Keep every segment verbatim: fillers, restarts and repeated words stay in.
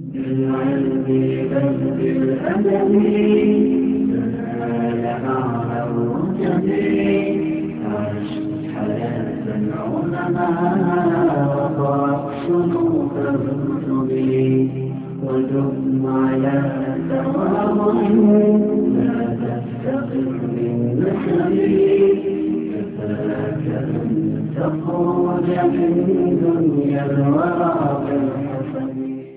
بالعلم بل بالأدب تنال أعلى الرتب عش حياة العلماء وقرأ صنوف الكتب ودم على تواضع لا تفتقر بالنسب كفاك أن تخرج من دنيا الورى بالحسب.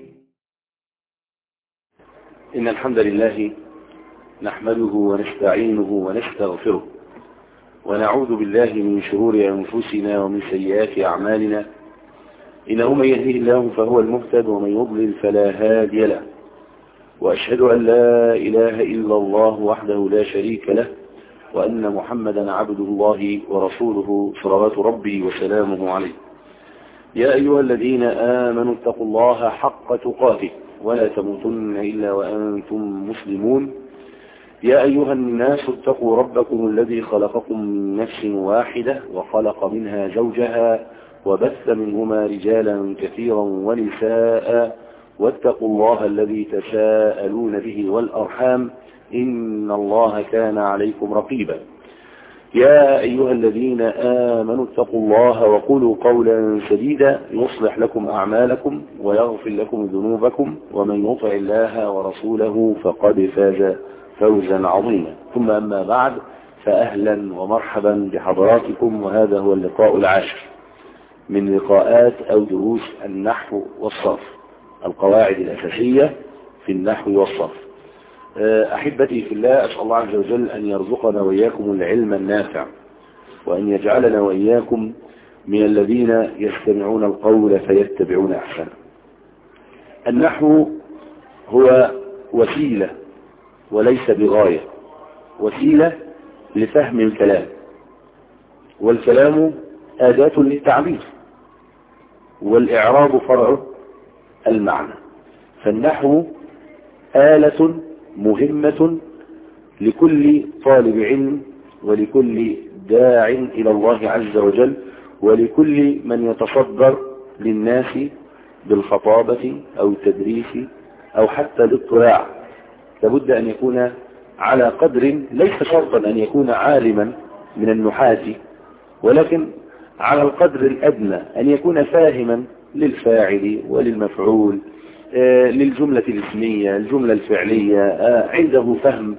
إن الحمد لله نحمده ونستعينه ونستغفره ونعوذ بالله من شرور أنفسنا ومن سيئات أعمالنا، إنه من يهده الله فهو المهتد ومن يضلل فلا هادي له، وأشهد أن لا إله إلا الله وحده لا شريك له، وأن محمدا عبده الله ورسوله صلوات ربي وسلامه عليه. يا أيها الذين آمنوا اتقوا الله حق تقاته ولا تموتن إلا وأنتم مسلمون. يا أيها الناس اتقوا ربكم الذي خلقكم من نفس واحدة وخلق منها زوجها وبث منهما رجالا كثيرا ونساء، واتقوا الله الذي تساءلون به والأرحام إن الله كان عليكم رقيبا. يا أيها الذين آمنوا اتقوا الله وقولوا قولا سديدا يصلح لكم أعمالكم ويغفر لكم ذنوبكم، ومن يطع الله ورسوله فقد فاز فوزا عظيما. ثم أما بعد، فأهلا ومرحبا بحضراتكم، وهذا هو اللقاء العاشر من لقاءات أو دروس النحو والصرف، القواعد الأساسية في النحو والصرف. أحبتي في الله، أسأل الله عز وجل أن يرزقنا وإياكم العلم النافع، وأن يجعلنا وإياكم من الذين يستمعون القول فيتبعون أحسنه. النحو هو وسيلة وليس بغاية، وسيلة لفهم الكلام، والكلام أداة للتعبير، والإعراب فرع المعنى. فالنحو آلة مهمة لكل طالب علم ولكل داع إلى الله عز وجل ولكل من يتصدر للناس بالخطابة أو التدريس أو حتى الاطلاع. لابد أن يكون على قدر، ليس شرطا أن يكون عالما من النحاة، ولكن على القدر الأدنى أن يكون فاهما للفاعل وللمفعول، للجملة الاسمية، الجملة الفعلية، عنده فهم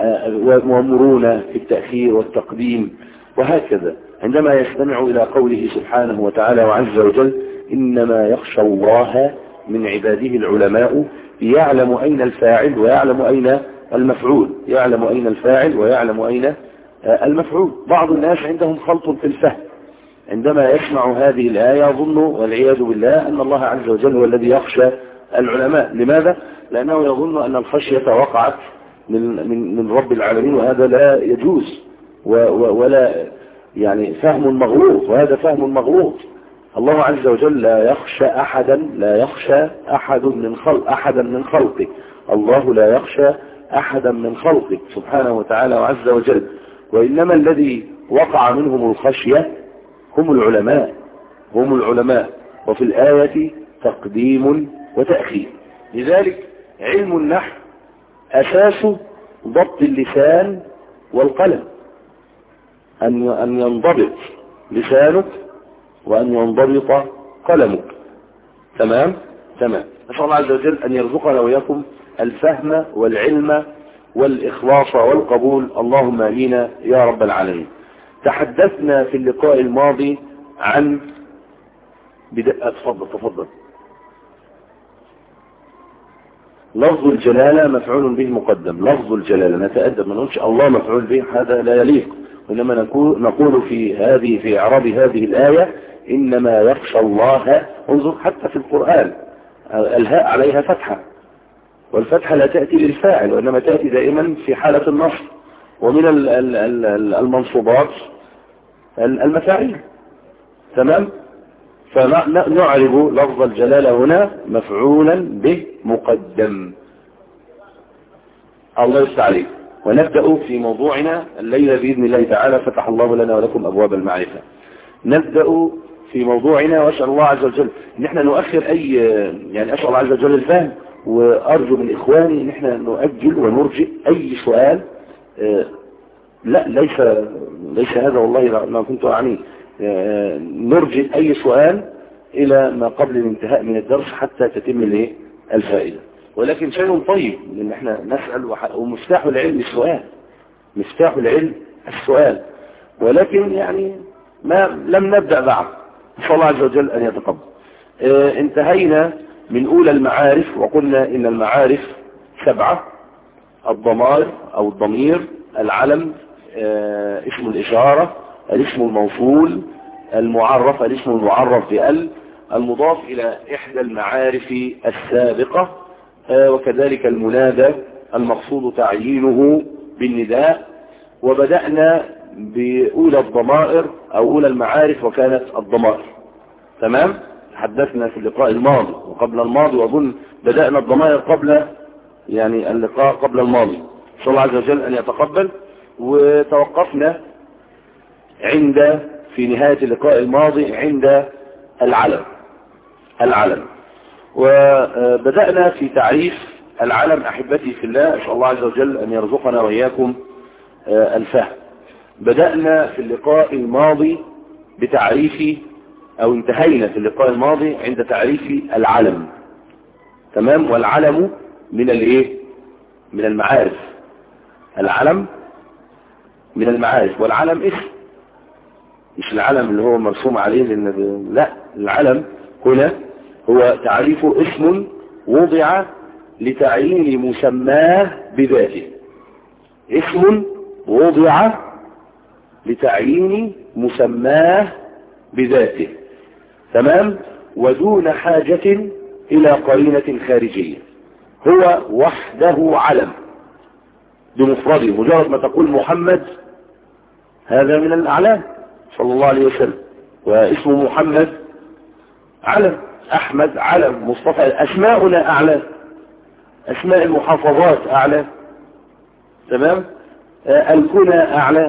ومرونة في التأخير والتقديم وهكذا. عندما يستمع إلى قوله سبحانه وتعالى وعز وجل إنما يخشى الله من عباده العلماء، يعلم أين الفاعل ويعلم أين المفعول، يعلم أين الفاعل ويعلم أين المفعول. بعض الناس عندهم خلط في الفهم، عندما يسمع هذه الآية يظن والعياذ بالله أن الله عز وجل هو الذي يخشى العلماء. لماذا؟ لأنه يظن أن الخشية وقعت من من من رب العالمين، وهذا لا يجوز، ولا يعني فهم مغلوط، وهذا فهم مغلوط. الله عز وجل لا يخشى أحدا، لا يخشى أحد من خلق أحدا من خلقه، الله لا يخشى أحدا من خلقه سبحانه وتعالى وعز وجل، وإنما الذي وقع منهم الخشية هم العلماء، هم العلماء. وفي الآية تقديم وتأخير. لذلك علم النحو أساس ضبط اللسان والقلم، أن أن ينضبط لسانك وأن ينضبط قلمك. تمام تمام. نسأل الله عز وجل أن يرزقنا وإياكم الفهم والعلم والإخلاص والقبول، اللهم آمين يا رب العالمين. تحدثنا في اللقاء الماضي عن بدأ تفضل تفضل لفظ الجلالة مفعول به مقدم. لفظ الجلالة نتأدب، ما نقولش الله مفعول به، هذا لا يليق، وإنما نقول, نقول في هذه في إعراب هذه الآية إنما يخشى الله. انظر حتى في القرآن الهاء عليها فتحة، والفتحة لا تأتي للفاعل وإنما تأتي دائما في حالة النصب، ومن المنصوبات المفاعيل. تمام. فنعرب لفظ الجلالة هنا مفعولا به مقدم. الله يستعليك. ونبدأ في موضوعنا الليلة بإذن الله تعالى، فتح الله لنا ولكم أبواب المعرفة. نبدأ في موضوعنا، وأسأل الله عز وجل ان احنا نؤخر أي يعني أسأل الله عز وجل الفهم، وأرجو من إخواني إن احنا نؤجل ونرجئ أي سؤال. آه لا ليس ليس هذا والله ما كنت أعني. آه نرجئ أي سؤال إلى ما قبل الانتهاء من الدرس حتى تتم الايه الفائدة. ولكن شيء طيب إن احنا نسأل، ومفتاح العلم السؤال، مفتاح العلم السؤال. ولكن يعني ما لم نبدأ بعد، نسأل الله عز وجل أن يتقبل. اه انتهينا من أولى المعارف، وقلنا إن المعارف سبعة: الضمائر أو الضمير، العلم، اه اسم الإشارة، الاسم الموصول، المعرف، الاسم المعرف بأل، المضاف إلى إحدى المعارف السابقة، اه وكذلك المنادى المقصود تعيينه بالنداء. وبدأنا بأولى الضمائر أو أولى المعارف، وكانت الضمائر. تمام؟ تحدثنا في اللقاء الماضي وقبل الماضي، وأظن بدأنا الضمائر قبل يعني اللقاء قبل الماضي. نسأل الله عز وجل أن يتقبل. وتوقفنا عند في نهاية اللقاء الماضي عند العلم. العلم وبدأنا في تعريف العلم. أحبتي في الله، أسأل الله عز وجل أن يرزقنا وإياكم الفهم. بدأنا في اللقاء الماضي بتعريف، أو انتهينا في اللقاء الماضي عند تعريف العلم. تمام؟ والعلم من الايه؟ من المعارف. العلم من المعارف، والعلم اسم، مش العلم اللي هو مرسوم عليه لأن لا، العلم هنا هو تعريف اسم وضع لتعيين مسماه بذاته. اسم وضع لتعيين مسماه بذاته. تمام؟ ودون حاجة إلى قرينة خارجية. هو وحده علم بمفرده، مجرد ما تقول محمد هذا من الأعلام صلى الله عليه وسلم، واسم محمد علم، أحمد علم، مصطفى. أسماؤنا أعلام، أسماء المحافظات أعلام. تمام؟ آه الكنى أعلام،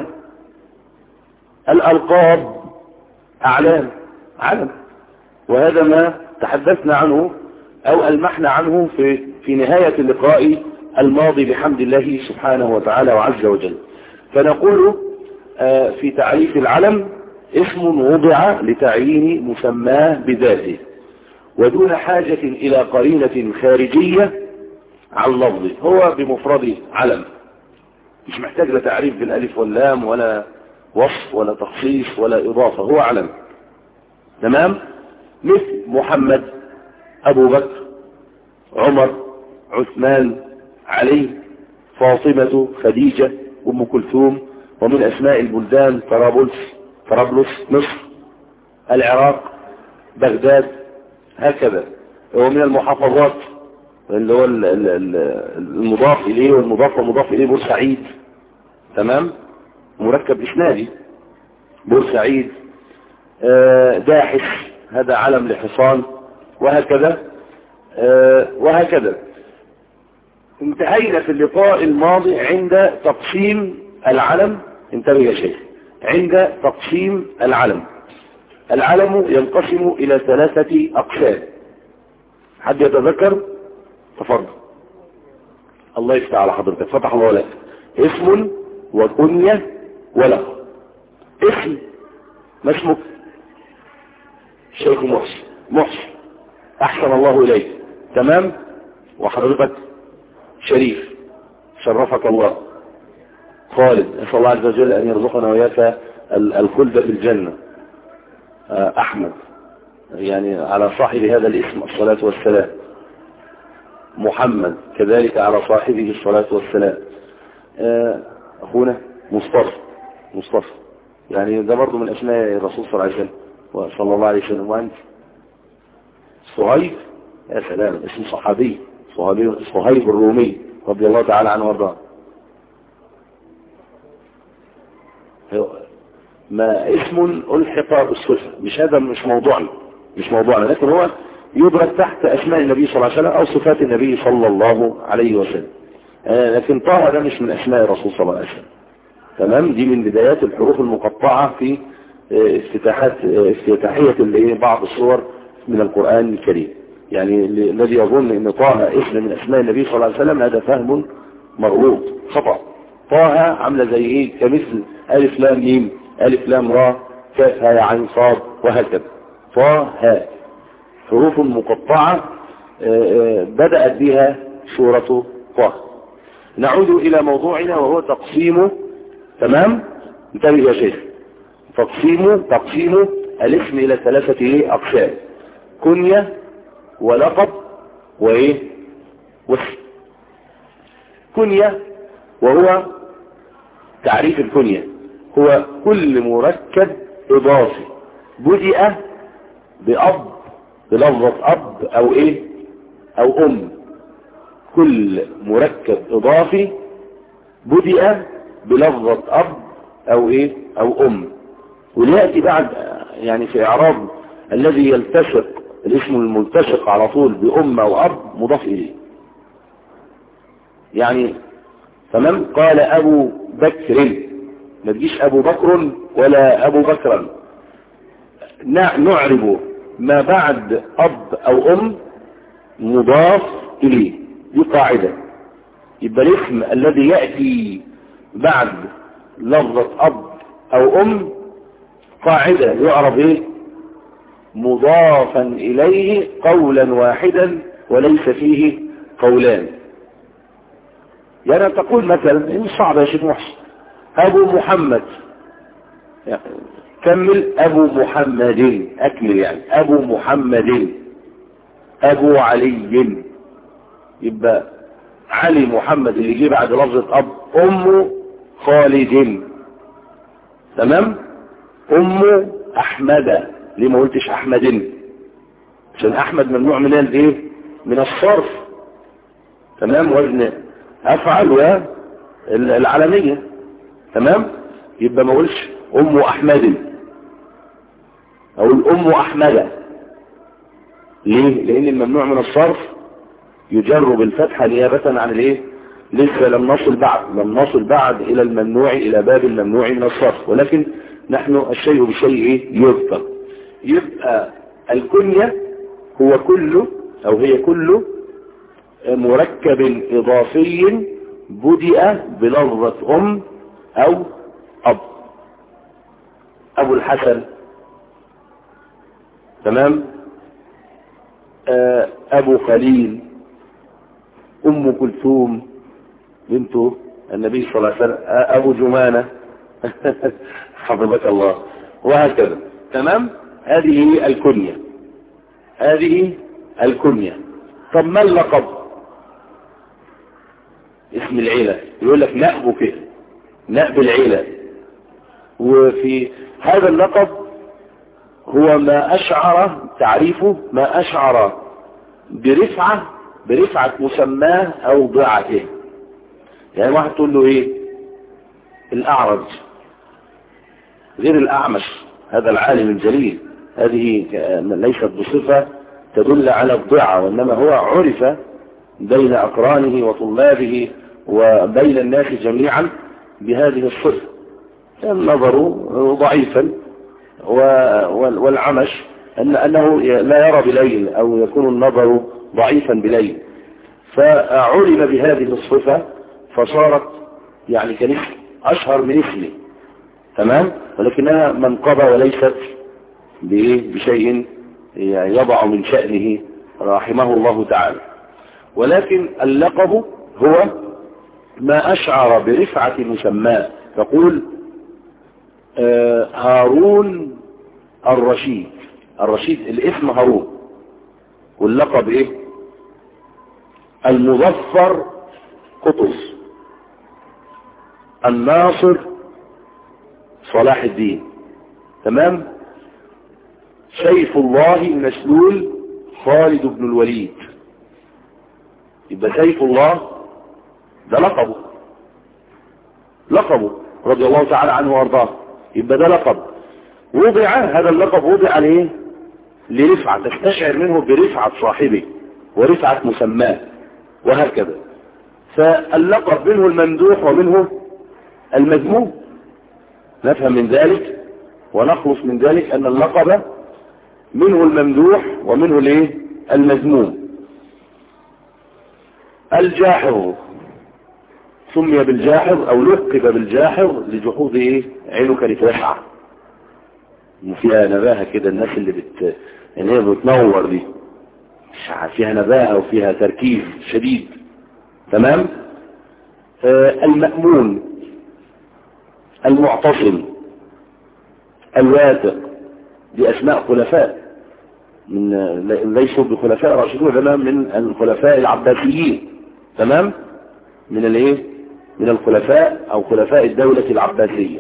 الألقاب أعلام، علم. وهذا ما تحدثنا عنه أو ألمحنا عنه في في نهاية اللقاء الماضي بحمد الله سبحانه وتعالى وعز وجل. فنقول آه في تعريف العلم: اسم وضع لتعيين مسماه بذاته ودون حاجة إلى قرينة خارجية عن لفظه. هو بمفرده علم، مش محتاج لتعريف بالالف واللام ولا وصف ولا تخصيص ولا إضافة، هو علم. تمام؟ مثل محمد، أبو بكر، عمر، عثمان، علي، فاطمة، خديجة، أم كلثوم. ومن أسماء البلدان طرابلس، طرابلس مصر، العراق، بغداد، هكذا. ومن المحافظات اللي هو المضاف إليه والمضاف ومضاف إليه بورسعيد. تمام؟ مركب إسنادي، بورسعيد. داحس هذا علم لحصان، وهكذا وهكذا. انتهينا في اللقاء الماضي عند تقسيم العلم. انتبه يا شيخ، عند تقسيم العلم. العلم ينقسم إلى ثلاثة أقسام. حد يتذكر؟ تفضل. الله يفتح على حضرتك، فتح الله لك. اسم وكنية ولقب. اسم، ما اسمك؟ الشيخ محسن. محسن، أحسن الله إليك. تمام؟ وحضرتك شريف، شرفك الله. خالد، أسأل الله عز وجل أن يرزقنا وإياك الخلد في الجنة. أحمد، يعني على صاحب هذا الاسم الصلاة والسلام. محمد كذلك على صاحبه الصلاة والسلام. أخونا مصطفى، مصطفى يعني ده برضو من أسماء الرسول صلى الله عليه وسلم وصلى الله عليه وسلم. وأنت صهيب، يا سلام، اسم صحابي، صهيب, صهيب الرومي رضي الله تعالى عنه وارضاه. ما اسم ألحق بالصفة، مش هذا مش موضوعنا، مش موضوعنا، لكن هو يدرك تحت أسماء النبي صلى الله عليه وسلم أو صفات النبي صلى الله عليه وسلم. آه لكن طه ده مش من أسماء الرسول صلى الله عليه وسلم. تمام؟ دي من بدايات الحروف المقطعة في آه افتتاحات آه افتتاحية اللي بعض الصور من القرآن الكريم. يعني الذي يظن ان طه اسم من اسماء النبي صلى الله عليه وسلم هذا فهم مغلوط خطأ. طه عامله زي ايه؟ كمثل الف لام ميم، الف لام را، كاف ها عين صاد، وهكذا. طه حروف مقطعة بدأت بها سورة طه. نعود إلى موضوعنا وهو تقسيم. تمام؟ انتبه يا شيخ. تقسيم تقسيم الاسم إلى ثلاثة إيه؟ أقسام: كنية ولقب وإيه؟ واسم. كنية وهو تعريف الكنية هو كل مركب إضافي بدأ بأب، بلفظة أب أو إيه أو أم. كل مركب إضافي بدأ بلفظة أب أو إيه أو أم. وليأتي بعد يعني في إعراب الذي يلتصق الاسم الملتصق على طول بأم أو أب مضاف إليه. يعني تمام. قال أبو بكر، ما تجيش أبو بكر ولا أبو بكرا. نعرب ما بعد أب أو أم مضاف إليه، دي قاعدة. يبقى الاسم الذي يأتي بعد لفظة أب أو أم قاعدة يعرف إيه؟ مضافا إليه قولا واحدا وليس فيه قولان. يعني تقول مثلا مش صعب يا شيخ محسن، أبو محمد، يعني كمل أبو محمد، أكمل يعني أبو محمد، أبو علي. يبقى علي محمد اللي يجي بعد لفظة أب. أم خالد، تمام. أم أحمد، ليه ما قلتش أحمد؟ عشان أحمد ممنوع من الايه؟ من الصرف، تمام. وزن أفعل والعالمية، تمام. يبقى ما قلتش أم أحمد، أقول أم أحمد. ليه؟ لأن الممنوع من الصرف يجر بالفتحة نيابة عن الايه؟ لسه لم نصل بعد لم نصل بعد إلى الممنوع، إلى باب الممنوع من الصرف، ولكن نحن الشيء بشيء يذكر. يبقى الكنية هو كل أو هي كل مركب إضافي بدأ بلفظة أم أو أب. أبو الحسن، تمام. أبو خليل، أم كلثوم بنت النبي صلى الله عليه وسلم، أبو جمانة حفظك الله، وهكذا، تمام. هذه الكنية، هذه الكنية. طب ما اللقب؟ اسم العيلة. يقول لك نأبو كده، نأب العيلة. وفي هذا اللقب هو ما أشعر تعريفه، ما أشعر برفعة برفعة مسماه أو ضعته. يعني واحد تقول له إيه؟ الأعرج غير الأعمش، هذا العالم الجليل. هذه ليست بصفة تدل على الضعة، وإنما هو عرف بين أقرانه وطلابه وبين الناس جميعا بهذه الصفة. النظر ضعيفا والعمش أن أنه لا يرى بليل أو يكون النظر ضعيفا بليل، فعلم بهذه الصفة فصارت يعني كنسل أشهر من اسمه، تمام. ولكنها منقبة وليست بشيء يضع من شأنه رحمه الله تعالى. ولكن اللقب هو ما أشعر برفعة مسماه. تقول آه هارون الرشيد. الرشيد الاسم هارون، واللقب ايه؟ المظفر قطز، الناصر صلاح الدين، تمام. سيف الله المسلول خالد بن الوليد. يبقى سيف الله ده لقبه، لقبه رضي الله تعالى عنه وارضاه. يبقى ده لقب وضع، هذا اللقب وضع ليه؟ لرفعة، تستشعر منه برفعة صاحبه ورفعة مسماه، وهكذا. فاللقب منه الممدوح ومنه المذموم. نفهم من ذلك ونخلص من ذلك أن اللقب منه الممدوح ومنه الايه؟ المذموم. الجاحظ سمي بالجاحظ او لقب بالجاحظ لجحوظ ايه عينك لتسعى، فيها نباهة كده، الناس اللي بت يعني هي بتنور دي فيها نباهة وفيها تركيز شديد. تمام. آه المأمون، المعتصم، الواثق، دي اسماء خلفاء من ليسوا بخلفاء راشدون، انما من الخلفاء العباسيين. تمام. من الايه من الخلفاء او خلفاء الدولة العباسية.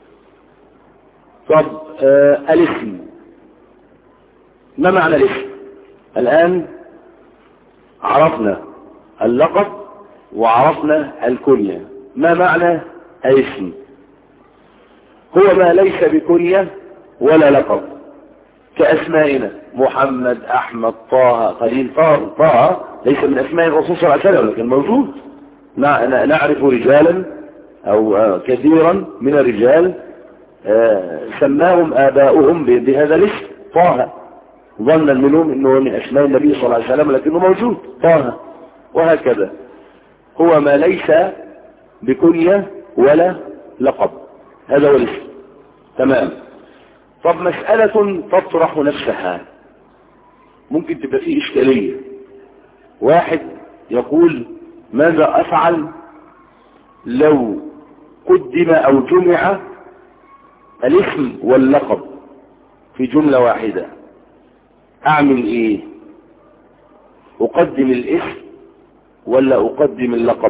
طب آه الاسم، ما معنى الاسم؟ الان عرفنا اللقب وعرفنا الكنية. ما معنى الاسم؟ هو ما ليس بكنية ولا لقب، كأسمائنا محمد، أحمد، طه، خليل. طه طه ليس من أسماء الرسول صلى الله عليه وسلم، لكن موجود. نعرف رجالا أو كثيرا من الرجال سماهم آباؤهم بهذا الاسم طه، ظنا منهم أنه من أسماء النبي صلى الله عليه وسلم لكنه موجود طه. وهكذا هو ما ليس بكنية ولا لقب، هذا هو الاسم. تمام. طب مسألة تطرح نفسها، ممكن تبقى فيه إشكالية. واحد يقول ماذا أفعل لو قدم أو جمع الاسم واللقب في جملة واحدة؟ أعمل إيه؟ أقدم الاسم ولا أقدم اللقب؟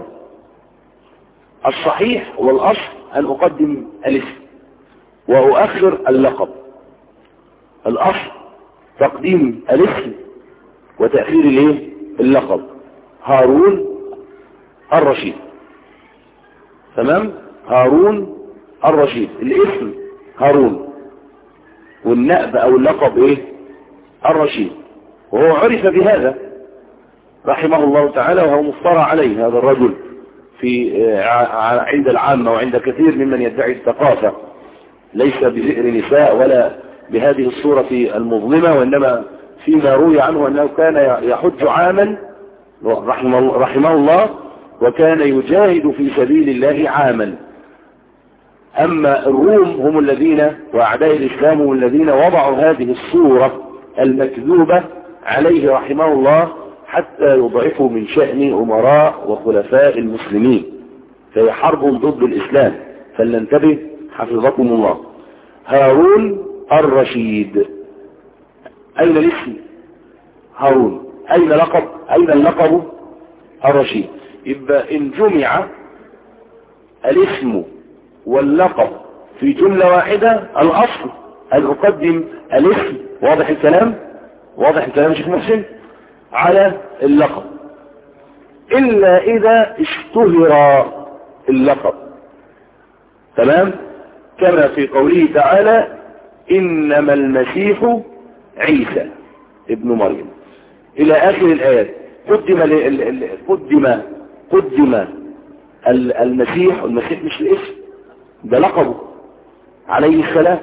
الصحيح والأصل أن أقدم الاسم وأؤخر اللقب. الأصل تقديم الاسم وتأخير الايه اللقب. هارون الرشيد. تمام. هارون الرشيد، الاسم هارون والنأب او اللقب ايه الرشيد، وهو عرف بهذا رحمه الله تعالى، وهو مفترى عليه هذا الرجل في عند العامة وعند كثير ممن يدعي الثقافة، ليس بذئر نساء ولا بهذه الصورة المظلمة، وإنما فيما روي عنه أنه كان يحج عاما رحمه, رحمه الله، وكان يجاهد في سبيل الله عاما. أما الروم هم الذين وأعداء الإسلام هم الذين وضعوا هذه الصورة المكذوبة عليه رحمه الله حتى يضعفوا من شأن أمراء وخلفاء المسلمين، فهي حرب ضد الإسلام، فلننتبه حفظكم الله. هارون الرشيد، أين الاسم؟ هارون. أين لقب؟ أين اللقب؟ الرشيد. يبقى إن جمع الاسم واللقب في جملة واحدة الأصل أن أقدم الاسم، واضح الكلام؟ واضح الكلام شيخ محسن؟ على اللقب، إلا إذا اشتهر اللقب. تمام؟ كما في قوله تعالى إنما المسيح عيسى ابن مريم إلى آخر الآيات. قدم قدم قدم المسيح، المسيح مش الاسم، ده لقبه عليه السلام.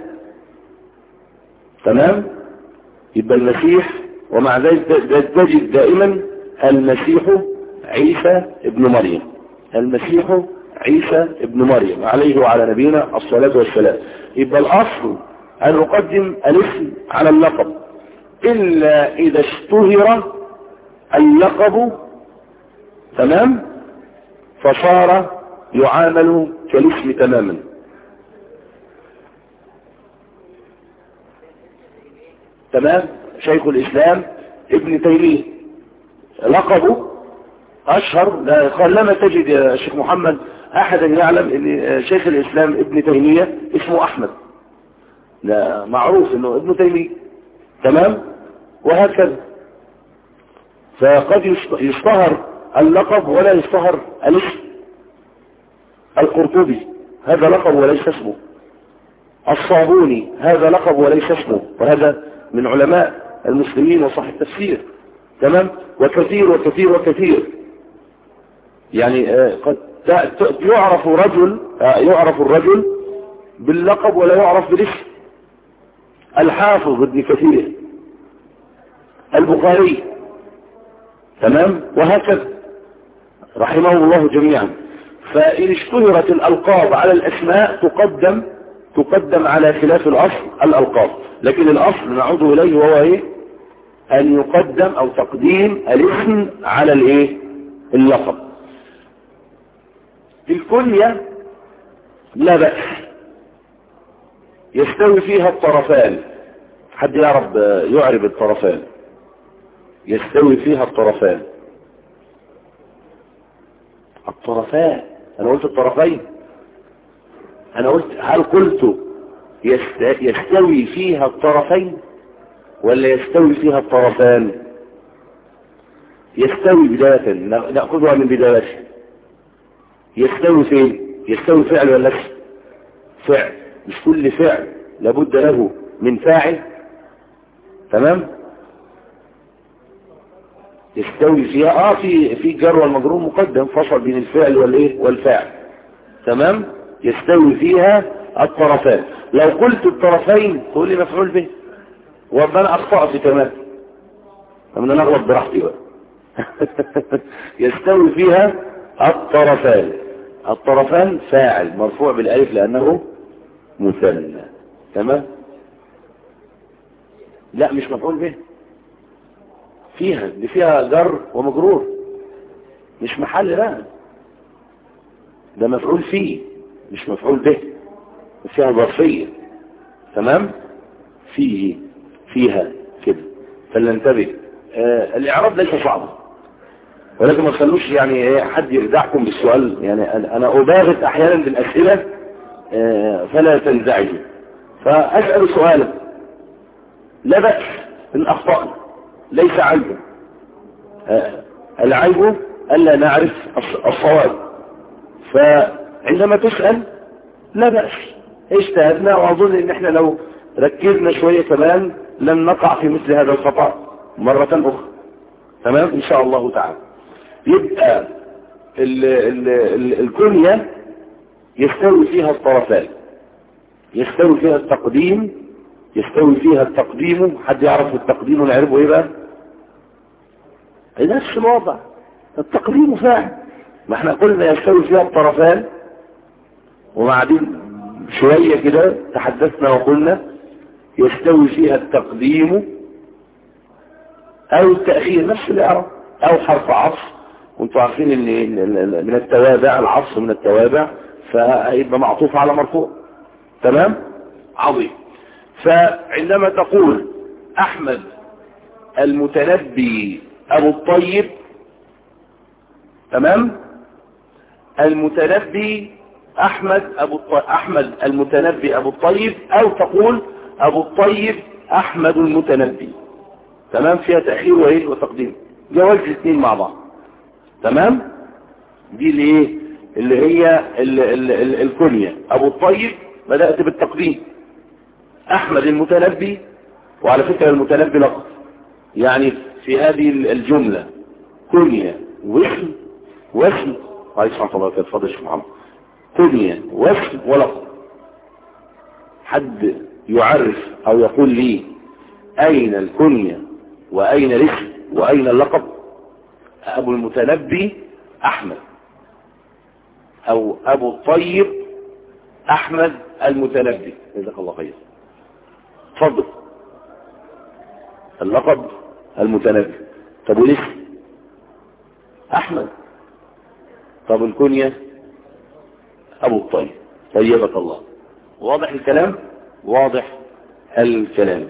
تمام؟ يبقى المسيح، ومع ذلك تجد دائما المسيح عيسى ابن مريم، المسيح عيسى ابن مريم عليه وعلى نبينا الصلاة والسلام. يبقى الأصل أن أقدم الاسم على اللقب، إلا إذا اشتهر اللقب. تمام؟ فصار يعامل كالاسم تماما. تمام؟ شيخ الإسلام ابن تيمية لقبه أشهر، لما تجد يا شيخ محمد أحدا يعلم أن شيخ الإسلام ابن تيمية اسمه أحمد، لا معروف أنه ابن تيمية. تمام؟ وهكذا. فقد يشتهر اللقب ولا يشتهر الاسم. القرطبي هذا لقب وليس اسمه، الصابوني هذا لقب وليس اسمه، وهذا من علماء المسلمين وصح التفسير. تمام؟ وكثير وكثير وكثير، يعني قد يعرف رجل يعرف الرجل باللقب ولا يعرف بالاسم. الحافظ ابن كثير، البخاري تمام؟ وهكذا رحمهم الله جميعا. فإن اشتهرت الألقاب على الأسماء تقدم تقدم على خلاف الأصل الألقاب، لكن الأصل نعود إليه وهو إيه؟ أن يقدم أو تقديم الاسم على الإيه؟ اللقب. الكنية لا بأس يستوي فيها الطرفان. حد يعرف يعرب الطرفان؟ يستوي فيها الطرفان. الطرفان أنا قلت الطرفين؟ أنا قلت هل قلت يستوي فيها الطرفين ولا يستوي فيها الطرفان؟ يستوي بداية نأخذها من بداية. يستوي فين؟ يستوي فعل ولا اسم؟ فعل. مش كل فعل لابد له من فاعل. تمام؟ يستوي فيها اه في في جر والمجرور مقدم، فصل بين الفعل والايه والفاعل. تمام؟ يستوي فيها الطرفان. لو قلت الطرفين تقول لي مفعول به، وانا اخطأت كمان، فمن نغلط براحتي بقى. يستوي فيها الطرفان. الطرفان فاعل مرفوع بالالف لانه مثنى. تمام؟ لا مش مفعول به، فيها دي فيها جر ومجرور، مش محل لا، ده مفعول فيه مش مفعول به، فيها ظرفية. تمام؟ فيه فيها كده، فلننتبه. آه الاعراب ليس صعبا، ولكن ما تخلوش يعني حد يخدعكم بالسؤال. يعني انا اباغت احيانا بالاسئله آه فلا تنزعجوا. فاسال سؤالا لا بأس ان اخطأنا، ليس عيبا. آه العيب الا نعرف الصواب. فعندما تسأل لا بأس، اجتهدنا، واظن ان احنا لو ركزنا شوية كمان لن نقع في مثل هذا الخطأ مرة اخرى. تمام؟ ان شاء الله تعالى. يبقى ال ال ال الكنية يستوي فيها الطرفان، يستوي فيها التقديم يستوي فيها التقديم. حد يعرف التقديم ونعرفه ايه بقى؟ نفس الوضع، التقديم فاعل. ما احنا قلنا يستوي فيها الطرفان، وبعدين شوية كده تحدثنا وقلنا يستوي فيها التقديم او التأخير، نفس الاعراب، او حرف عطف. وانتوا عارفين ان من التوابع العطف من التوابع، فهيبقى معطوف على مرفوع. تمام؟ عظيم. فعندما تقول احمد المتنبي ابو الطيب، تمام؟ المتنبي احمد ابو الطيب، احمد المتنبي ابو الطيب، او تقول ابو الطيب احمد المتنبي. تمام؟ فيها تأخير وايه وتقديم، جواز الاثنين مع بعض. تمام؟ دي اللي ايه اللي هي ال ال ال الكنية. ابو الطيب بدأت بالتقديم، احمد المتنبي، وعلى فكرة المتنبي لقب، يعني في هذه الجملة كنية واسم واسم. عليه الصلاة والسلام. اتفضل يا شيخ محمد. كنية واسم ولقب. حد يعرف او يقول لي اين الكنية واين الاسم واين اللقب؟ ابو المتنبي احمد، او ابو الطيب احمد المتنبي. جزاك الله خير. اتفضل. اللقب المتنبي. طب والاسم؟ احمد. طب الكنية؟ ابو الطيب. طيبك الله. واضح الكلام؟ واضح الكلام.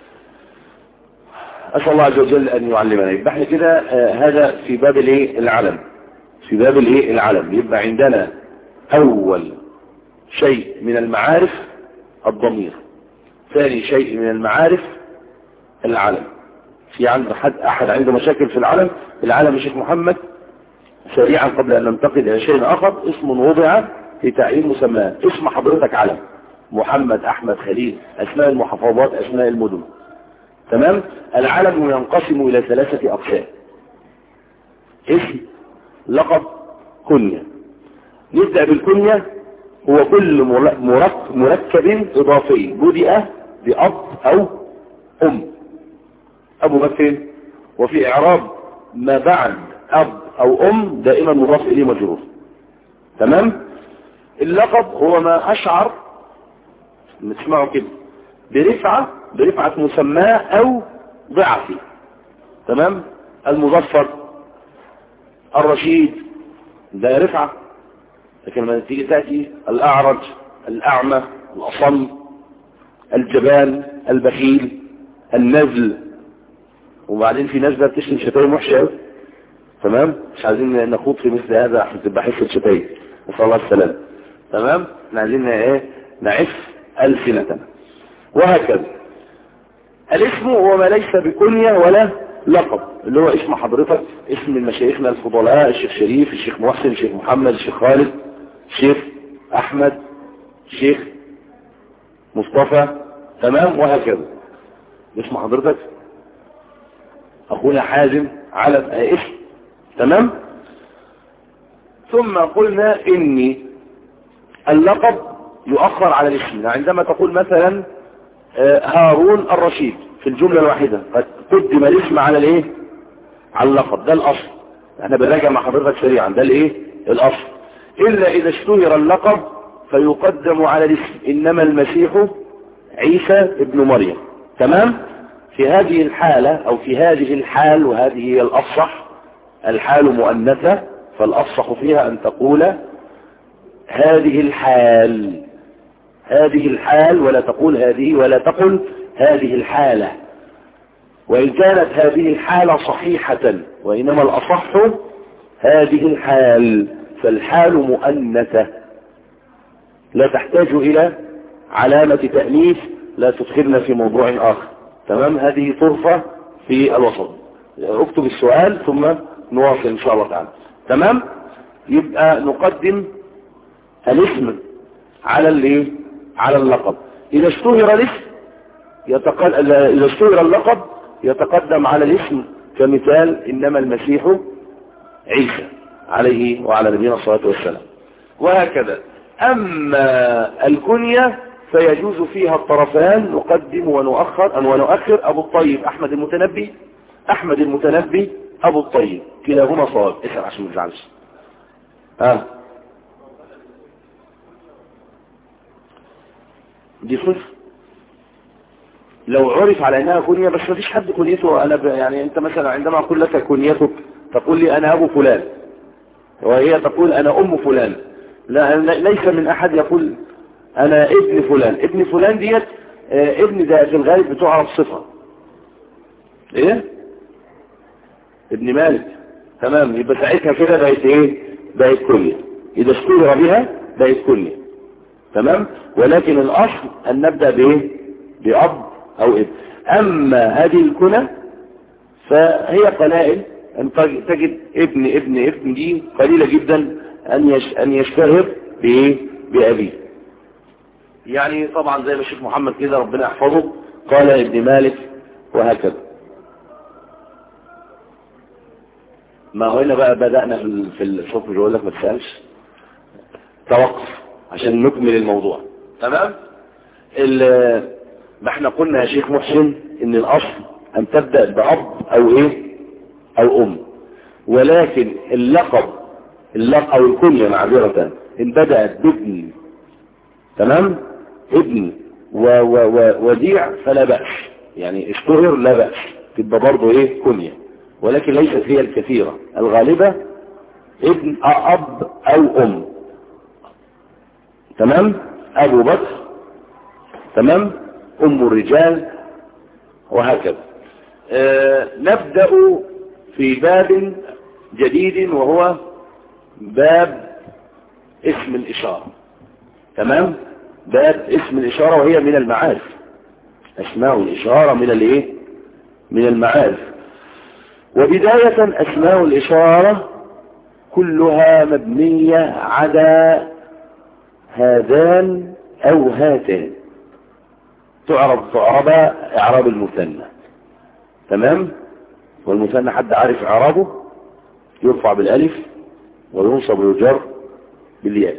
اسال الله عز وجل ان يعلمنا. يبقى احنا كده آه هذا في باب الايه العلم، في باب الايه العلم. يبقى عندنا اول شيء من المعارف الضمير، ثاني شيء من المعارف العلم. في عند حد احد عنده مشاكل في العلم؟ العلم يا شيخ محمد سريعا قبل ان ننتقل الى شيء اخر. اسم وضع في تعيين مسمى. اسم حضرتك علم، محمد، احمد، خليل، اسماء المحافظات، اسماء المدن. تمام؟ العلم ينقسم الى ثلاثة اقسام: اسم، لقب، كنية. نبدأ بالكنية. هو كل مركب اضافي بدأ بأب او ام. ابو بكر. وفي اعراب ما بعد أب أو أم دائما مضاف إليه مجرور. تمام. اللقب هو ما أشعر نسمعه كده برفعة برفعة مسماه أو ضعفه. تمام. المظفر، الرشيد، ده رفعة. لكن لما تيجي تأتي الأعرج، الأعمى، الأصم، الجبان، البخيل، النزل، وبعدين في ناس بقى بتشتم شتايم وحشة. تمام. مش عايزين نخوض في مثل هذا عشان تبقى حس الشتايم، نسأل الله السلام. تمام. احنا عايزين ايه؟ نعف ألسنتنا. وهكذا الاسم هو ما ليس بكنية ولا لقب، اللي هو اسم حضرتك، اسم المشايخنا الفضلاء، الشيخ شريف، الشيخ محسن، الشيخ محمد، الشيخ خالد، الشيخ أحمد، الشيخ مصطفى. تمام. وهكذا اسم حضرتك، أخونا حازم، على اسم. تمام. ثم قلنا إني اللقب يؤخر على الاسم. عندما تقول مثلا هارون الرشيد في الجملة الواحدة قد قدم الاسم على الايه؟ على اللقب. ده الاصل. احنا بنراجع مع حضرتك سريعا. ده الايه؟ الاصل. الا اذا اشتهر اللقب فيقدم على الاسم. انما المسيح عيسى ابن مريم. تمام. في هذه الحالة او في هذه الحال، وهذه هي الافصح، الحال مؤنثة، فالافصح فيها ان تقول هذه الحال، هذه الحال، ولا تقول هذه، ولا تقل هذه الحالة. وإن كانت هذه الحالة صحيحة، وإنما الأصح هذه الحال، فالحال مؤنثة لا تحتاج إلى علامة تأنيث لا تدخلنا في موضوع آخر. تمام. هذه طرفة في الوسط. اكتب السؤال ثم نواصل إن شاء الله تعالى. تمام. يبقى نقدم الاسم على الايه؟ على اللقب. إذا اشتهر الاسم يتقل... إذا اشتهر اللقب يتقدم على الاسم، كمثال إنما المسيح عيسى عليه وعلى نبينا الصلاة والسلام. وهكذا. أما الكنية فيجوز فيها الطرفان، نقدم ونؤخر أن ونؤخر. أبو الطيب أحمد المتنبي، أحمد المتنبي أبو الطيب، كلاهما صواب. اسأل عشان ما تزعلش. ها دي صفر لو عرف على انها كنية، بس ما فيش حد كنيته انا ب... يعني انت مثلا عندما اقول لك كنيتك تقول لي انا ابو فلان، وهي تقول انا ام فلان. لا، ليس من احد يقول انا ابن فلان. ابن فلان ديت آه ابن ده في الغالب بتعرف صفة ايه؟ ابن مالك. تمام. يبقى ساعتها كده بقت ايه؟ بقت كنية. اذا اشتهر بها بقت كنية. تمام. ولكن الاصل ان نبدأ بايه؟ بأب او ابن. اما هذه الكنى فهي قلائل، ان تجد ابن ابن ابن دي قليلة جدا ان يش ان يشتهر بايه؟ بأبيه. يعني طبعا زي ما الشيخ محمد كده ربنا يحفظه قال ابن مالك، وهكذا. ما هو هنا بقى بدأنا في الصوت، مش هقول لك ما تسألش، توقف عشان نكمل الموضوع. تمام. ما احنا قلنا يا شيخ محسن ان الاصل ان تبدأ بأب او ايه؟ او ام. ولكن اللقب اللقب او الكنية معذرة ان بدأت بابن، تمام، ابن و و و وديع فلا بأس، يعني اشتهر لا بأس، تبقى برضه ايه؟ كنية. ولكن ليست هي الكثيرة، الغالبة ابن اب او ام. تمام. ابو بكر، تمام، ام الرجال، وهكذا. آه نبدأ في باب جديد وهو باب اسم الاشارة. تمام. باب اسم الاشارة وهي من المعارف. اسماء الاشارة من الايه؟ من المعارف. وبداية اسماء الاشارة كلها مبنية على هذان او هاتان، تعرب تعرب اعراب المثنى. تمام. والمثنى حد عارف اعرابه؟ يرفع بالالف وينصب ويجر بالياء.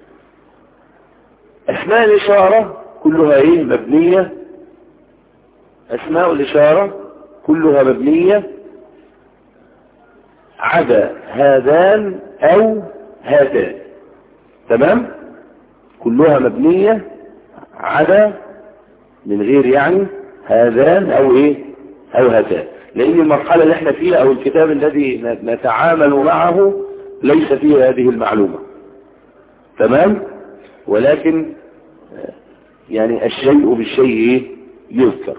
اسماء الاشارة كلها ايه؟ مبنية. اسماء الاشارة كلها مبنية عدا هذان أو هاتان. تمام؟ كلها مبنية عدا من غير يعني هذان أو إيه أو هاتان، لأن المرحلة اللي احنا فيها أو الكتاب الذي نتعامل معه ليس فيه هذه المعلومة. تمام؟ ولكن يعني الشيء بالشيء يذكر.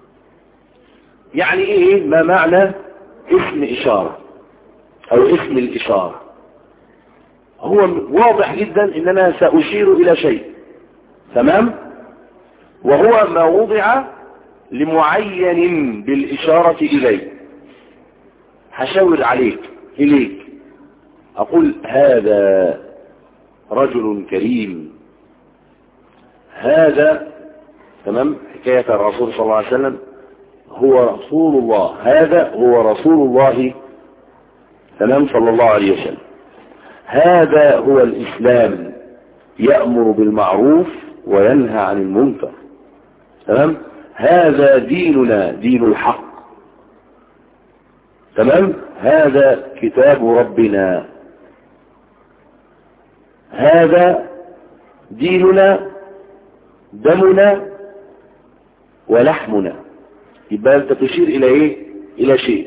يعني ايه ما معنى اسم اشارة او اسم الاشارة؟ هو واضح جدا ان انا ساشير الى شيء. تمام؟ وهو ما وضع لمعين بالاشارة اليه. هشاور عليك اليك اقول هذا رجل كريم، هذا تمام حكاية الرسول صلى الله عليه وسلم هو رسول الله، هذا هو رسول الله تمام صلى الله عليه وسلم، هذا هو الإسلام يأمر بالمعروف وينهى عن المنكر. تمام؟ هذا ديننا دين الحق. تمام؟ هذا كتاب ربنا، هذا ديننا دمنا ولحمنا. يبقى انت تشير الى ايه؟ الى شيء.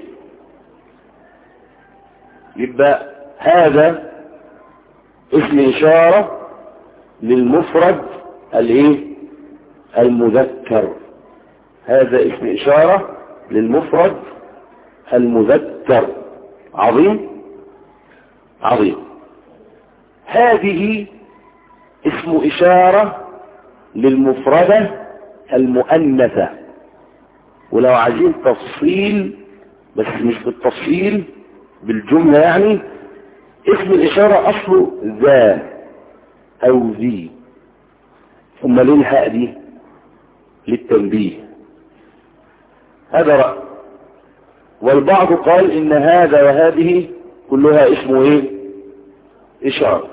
يبقى هذا اسم اشارة للمفرد الايه؟ المذكر. هذا اسم اشارة للمفرد المذكر. عظيم عظيم. هذه اسم اشارة للمفردة المؤنثة. ولو عايزين تفصيل بس مش بالتفصيل بالجملة، يعني اسم الإشارة أصله ذا أو ذي، ثم ليه الهاء دي؟ للتنبيه. هذا رأي. والبعض قال إن هذا وهذه كلها اسمه إيه؟ إشارة.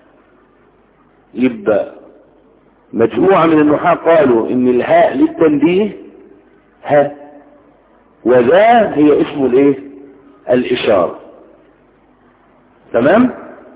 يبقى مجموعة من النحاة قالوا إن الهاء للتنبيه ها، وذا هي اسم الايه؟ الاشارة. تمام؟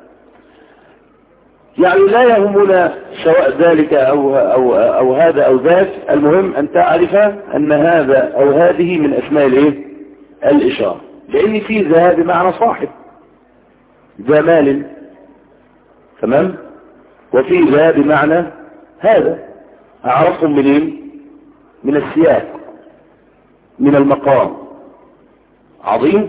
يعني لا يهمنا سواء ذلك او او او هذا او ذاك، المهم ان تعرف ان هذا او هذه من اسماء الايه؟ الاشارة، لان في ذا بمعنى صاحب، ذا مال. تمام؟ وفي ذا بمعنى هذا. اعرفهم منين؟ من السياق، من المقام. عظيم.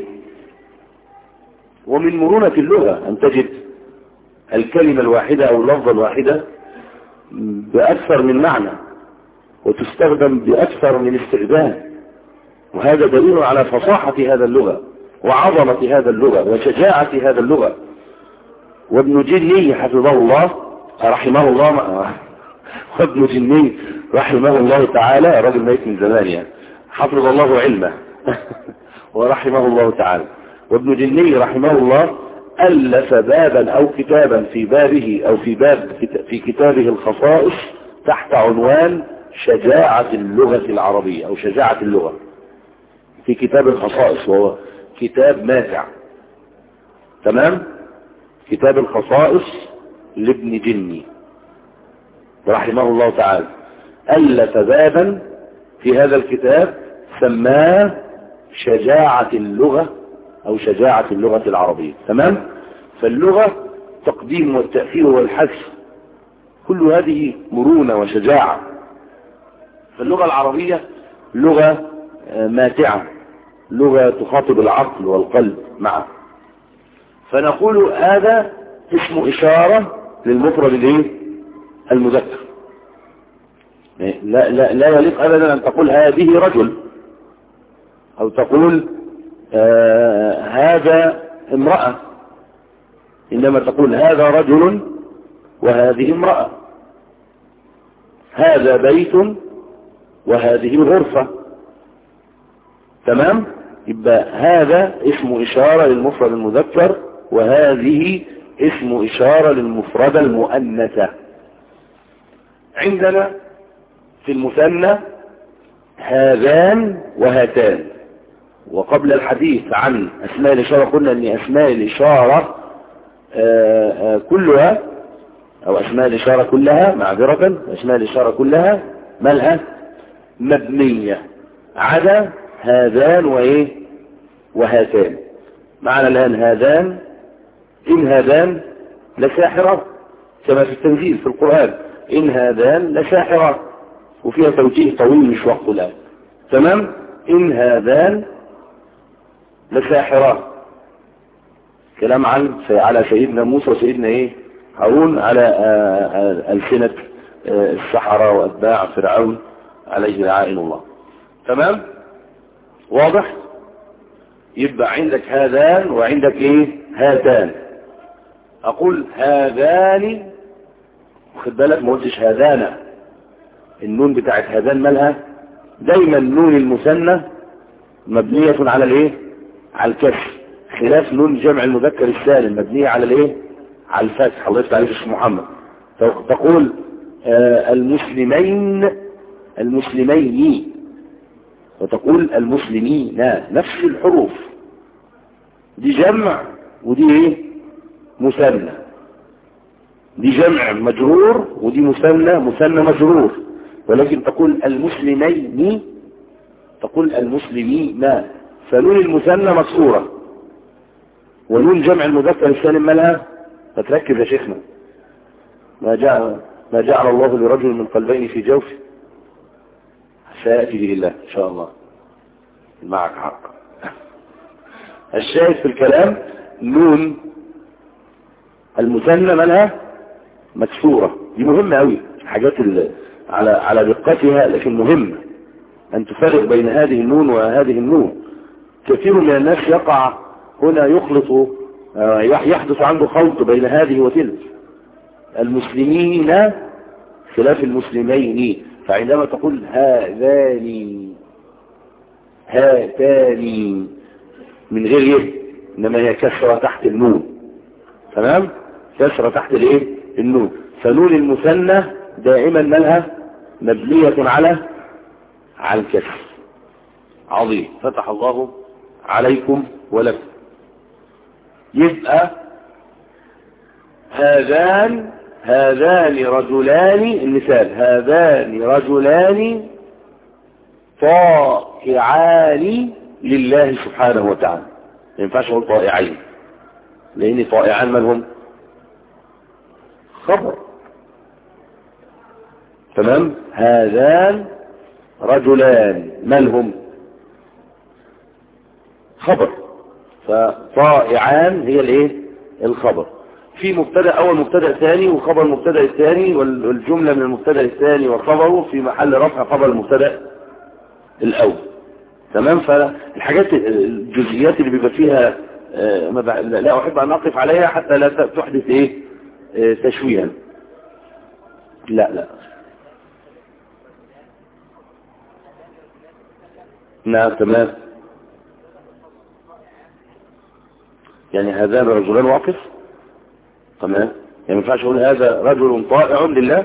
ومن مرونة اللغة أن تجد الكلمة الواحدة أو اللفظة الواحدة بأكثر من معنى وتستخدم بأكثر من استخدام، وهذا دليل على فصاحة هذا اللغة وعظمة هذا اللغة وشجاعة هذا اللغة. وابن جني حفظه الله رحمه الله وابن جني رحمه الله تعالى رجل ميت من زمان يعني، حفظ الله علمه ورحمه الله تعالى. وابن جني رحمه الله ألف بابا أو كتابا في بابه أو في باب في كتابه الخصائص تحت عنوان شجاعة اللغة العربية أو شجاعة اللغة، في كتاب الخصائص، وهو كتاب ماتع. تمام؟ كتاب الخصائص لابن جني رحمه الله تعالى ألف بابا في هذا الكتاب سماه شجاعة اللغة أو شجاعة اللغة العربية. تمام؟ فاللغة تقديم والتأثير والحذف كل هذه مرونة وشجاعة. فاللغة العربية لغة ماتعة، لغة تخاطب العقل والقلب معه. فنقول هذا اسم إشارة للمفرد الايه؟ المذكر. لا, لا, لا يليق أبدا أن تقول هذه رجل أو تقول آه هذا امرأة، إنما تقول هذا رجل وهذه امرأة، هذا بيت وهذه غرفة. تمام؟ يبقى هذا اسم إشارة للمفرد المذكر، وهذه اسم إشارة للمفردة المؤنثة. عندنا في المثنى هذان وهاتان. وقبل الحديث عن أسماء الإشارة قلنا أن أسماء الإشارة آآ آآ كلها أو أسماء الإشارة كلها معذرة أسماء الإشارة كلها مالها مبنية عدا هذان وإيه وهاتان. معنى الآن هذان إن هذان لساحرة كما في التنزيل في القرآن إن هذان لساحرة وفيها توجيه طويل مش وقته الآن. تمام. إن هذان لساحرة كلام عن على سيدنا موسى وسيدنا إيه هارون على ألسنة السحرة وأتباع فرعون عليه لعائن الله. تمام واضح. يبقى عندك هذان وعندك ايه هاتان. اقول هذان خد بالك ما قلتش هذانا. النون بتاعت هذان مالها دايما نون المثنى مبنية على الايه على الكسر خلاف نون جمع المذكر السالم مبنية على الايه على الفتح. الله يفتح عليك يا شيخ محمد. تقول آه المسلمين المسلمين وتقول المسلمين نفس الحروف دي جمع ودي ايه مثنى. دي جمع مجرور ودي مثنى مثنى مجرور. ولكن تقول المسلمين تقول المسلمين فنون المثنى مكسورة ونون جمع المذكر السالم مالها. فتركز يا شيخنا. ما جعل ما جعل الله لرجل من قلبين في جوفه سيأتي به الله إن شاء الله. معك حق. الشاهد في الكلام نون المثنى مالها مكسورة. دي مهمة قوي حاجات على على دقتها لكن مهمة أن تفرق بين هذه النون وهذه النون. كثير من الناس يقع هنا يخلط يحدث عنده خلط بين هذه وتلك. المسلمين خلاف المسلمين. فعندما تقول هذان هاتان من غير ايه انما هي كسرة تحت النون. تمام كسرة تحت الايه النون. فنون المثنى دائما مالها مبنية على على الكسر. عظيم. فتح الله عليكم ولكم. يبقى هذان هذان رجلان المثال هذان رجلان طائعان لله سبحانه وتعالى. ما ينفعش اقول طائعين لان طائعان من هم خبر. تمام. هذان رجلان من هم خبر. فطائعان هي الايه الخبر. في مبتدا اول مبتدا ثاني وخبر المبتدا الثاني والجمله من المبتدا الثاني وخبره في محل رفع خبر المبتدا الاول. تمام. فالحاجات الجزئيات اللي بيبقى فيها لا احب ان اقف عليها حتى لا تحدث ايه تشويها. لا لا نعم. تمام. يعني هذان رجلان واقف. تمام. يعني ما ينفعش اقول هذا رجل طائع لله.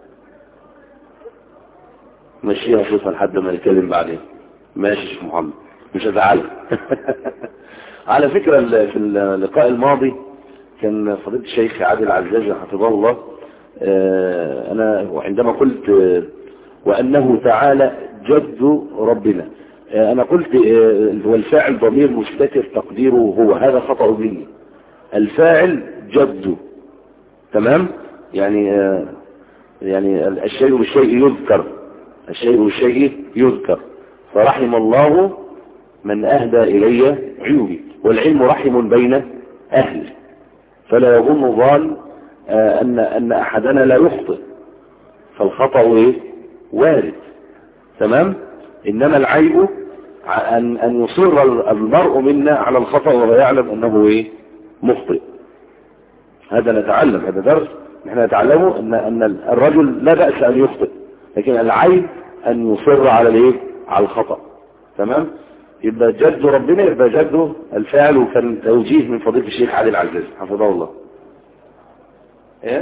ماشيها شوفها لحد ما نتكلم بعدين. ماشي شيخ محمد مش هزعلك. على فكرة في اللقاء الماضي كان فضيلة الشيخ عادل عزاز حفظه الله انا وعندما قلت وانه تعالى جد ربنا انا قلت والفاعل ضمير مستتر تقديره هو. هذا خطأ مني. الفاعل جد. تمام. يعني يعني الشيء بالشيء يذكر الشيء بالشيء يذكر. فرحم الله من أهدى إلي عيوبي والعلم رحم بين أهل. فلا يظن ظان أن أن أحدنا لا يخطئ. فالخطأ إيه وارد. تمام. إنما العيب أن أن يصر المرء منا على الخطأ وهو يعلم أنه إيه مخطئ. هذا نتعلم. هذا درس نحن نتعلمه أن أن الرجل لا بأس أن يخطئ لكن العيب أن يصر على الإيه على الخطأ. تمام. يبقى جد ربنا يبقى جده الفاعل. وكان توجيه من فضيلة الشيخ عادل العزاز حفظه الله. ايه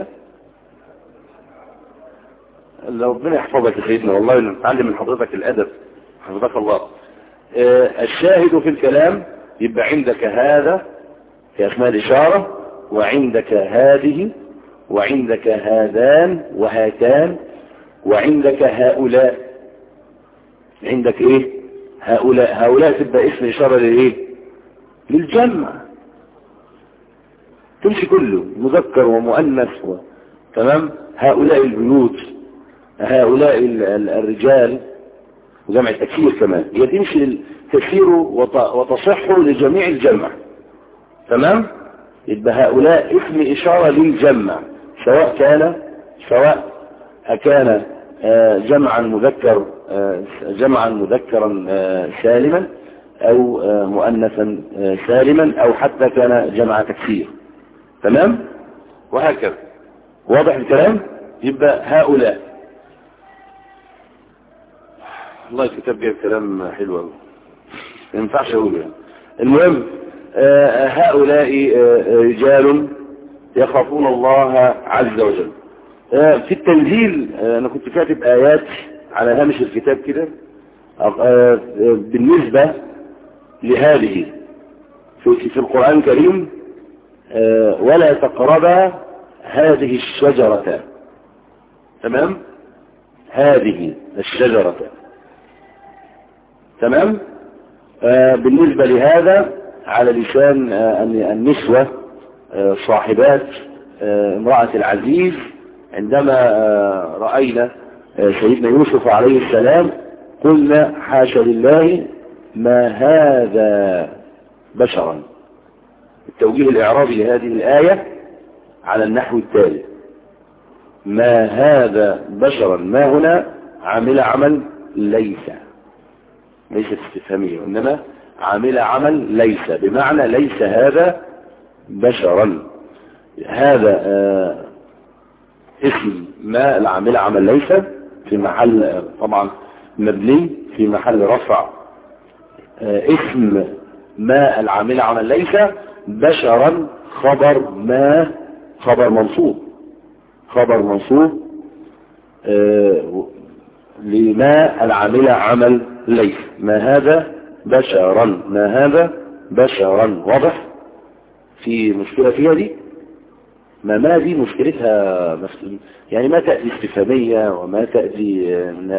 لو ربنا يحفظك يا سيدنا والله نتعلم من حضرتك الادب حفظك الله. آه الشاهد في الكلام يبقى عندك هذا في أسماء الإشارة، وعندك هذه، وعندك هذان وهاتان، وعندك هؤلاء. عندك ايه؟ هؤلاء. هؤلاء تبقى اسم إشارة للايه؟ للجمع، تمشي كله مذكر ومؤنث و... تمام. هؤلاء البيوت، هؤلاء الرجال، وجمع التكسير كمان، هي تمشي للتكسير وت... وتصح لجميع الجمع. تمام. يبقى هؤلاء اسم إشارة للجمع، سواء كان سواء كان جمعا مذكر جمعا مذكرا سالما أو مؤنثا سالما، أو حتى كان جمع تكسير. تمام. وهكذا. واضح الكلام؟ يبقى هؤلاء. الله الكتاب جايب كلام حلو قوي، ما ينفعش اقوله يعني. المهم هؤلاء رجال يخافون الله عز وجل. في التنزيل انا كنت كاتب ايات على هامش الكتاب كده بالنسبة لهذه في, في القرآن الكريم. ولا تقربا هذه الشجرة. تمام. هذه الشجرة. تمام. بالنسبة لهذا على لسان النسوة صاحبات امرأة العزيز عندما رأينا سيدنا يوسف عليه السلام قلنا حاشا لله ما هذا بشرا. التوجيه الإعرابي لهذه الآية على النحو التالي: ما هذا بشرا، ما هنا عامل عمل ليس، ليست استفهامية، وإنما عامل عمل ليس، بمعنى ليس هذا بشرا. هذا آه اسم ما العامل عمل ليس في محل طبعا مبني في محل رفع. آه اسم ما العامل عمل ليس بشرا خبر ما، خبر منصوب، خبر منصوب آه لما العامل عمل ليس. ما هذا بشرا، ما هذا بشرا. واضح؟ في مشكلة فيها دي؟ ما ما دي مشكلتها يعني ما تأتي استفهامية وما تأتي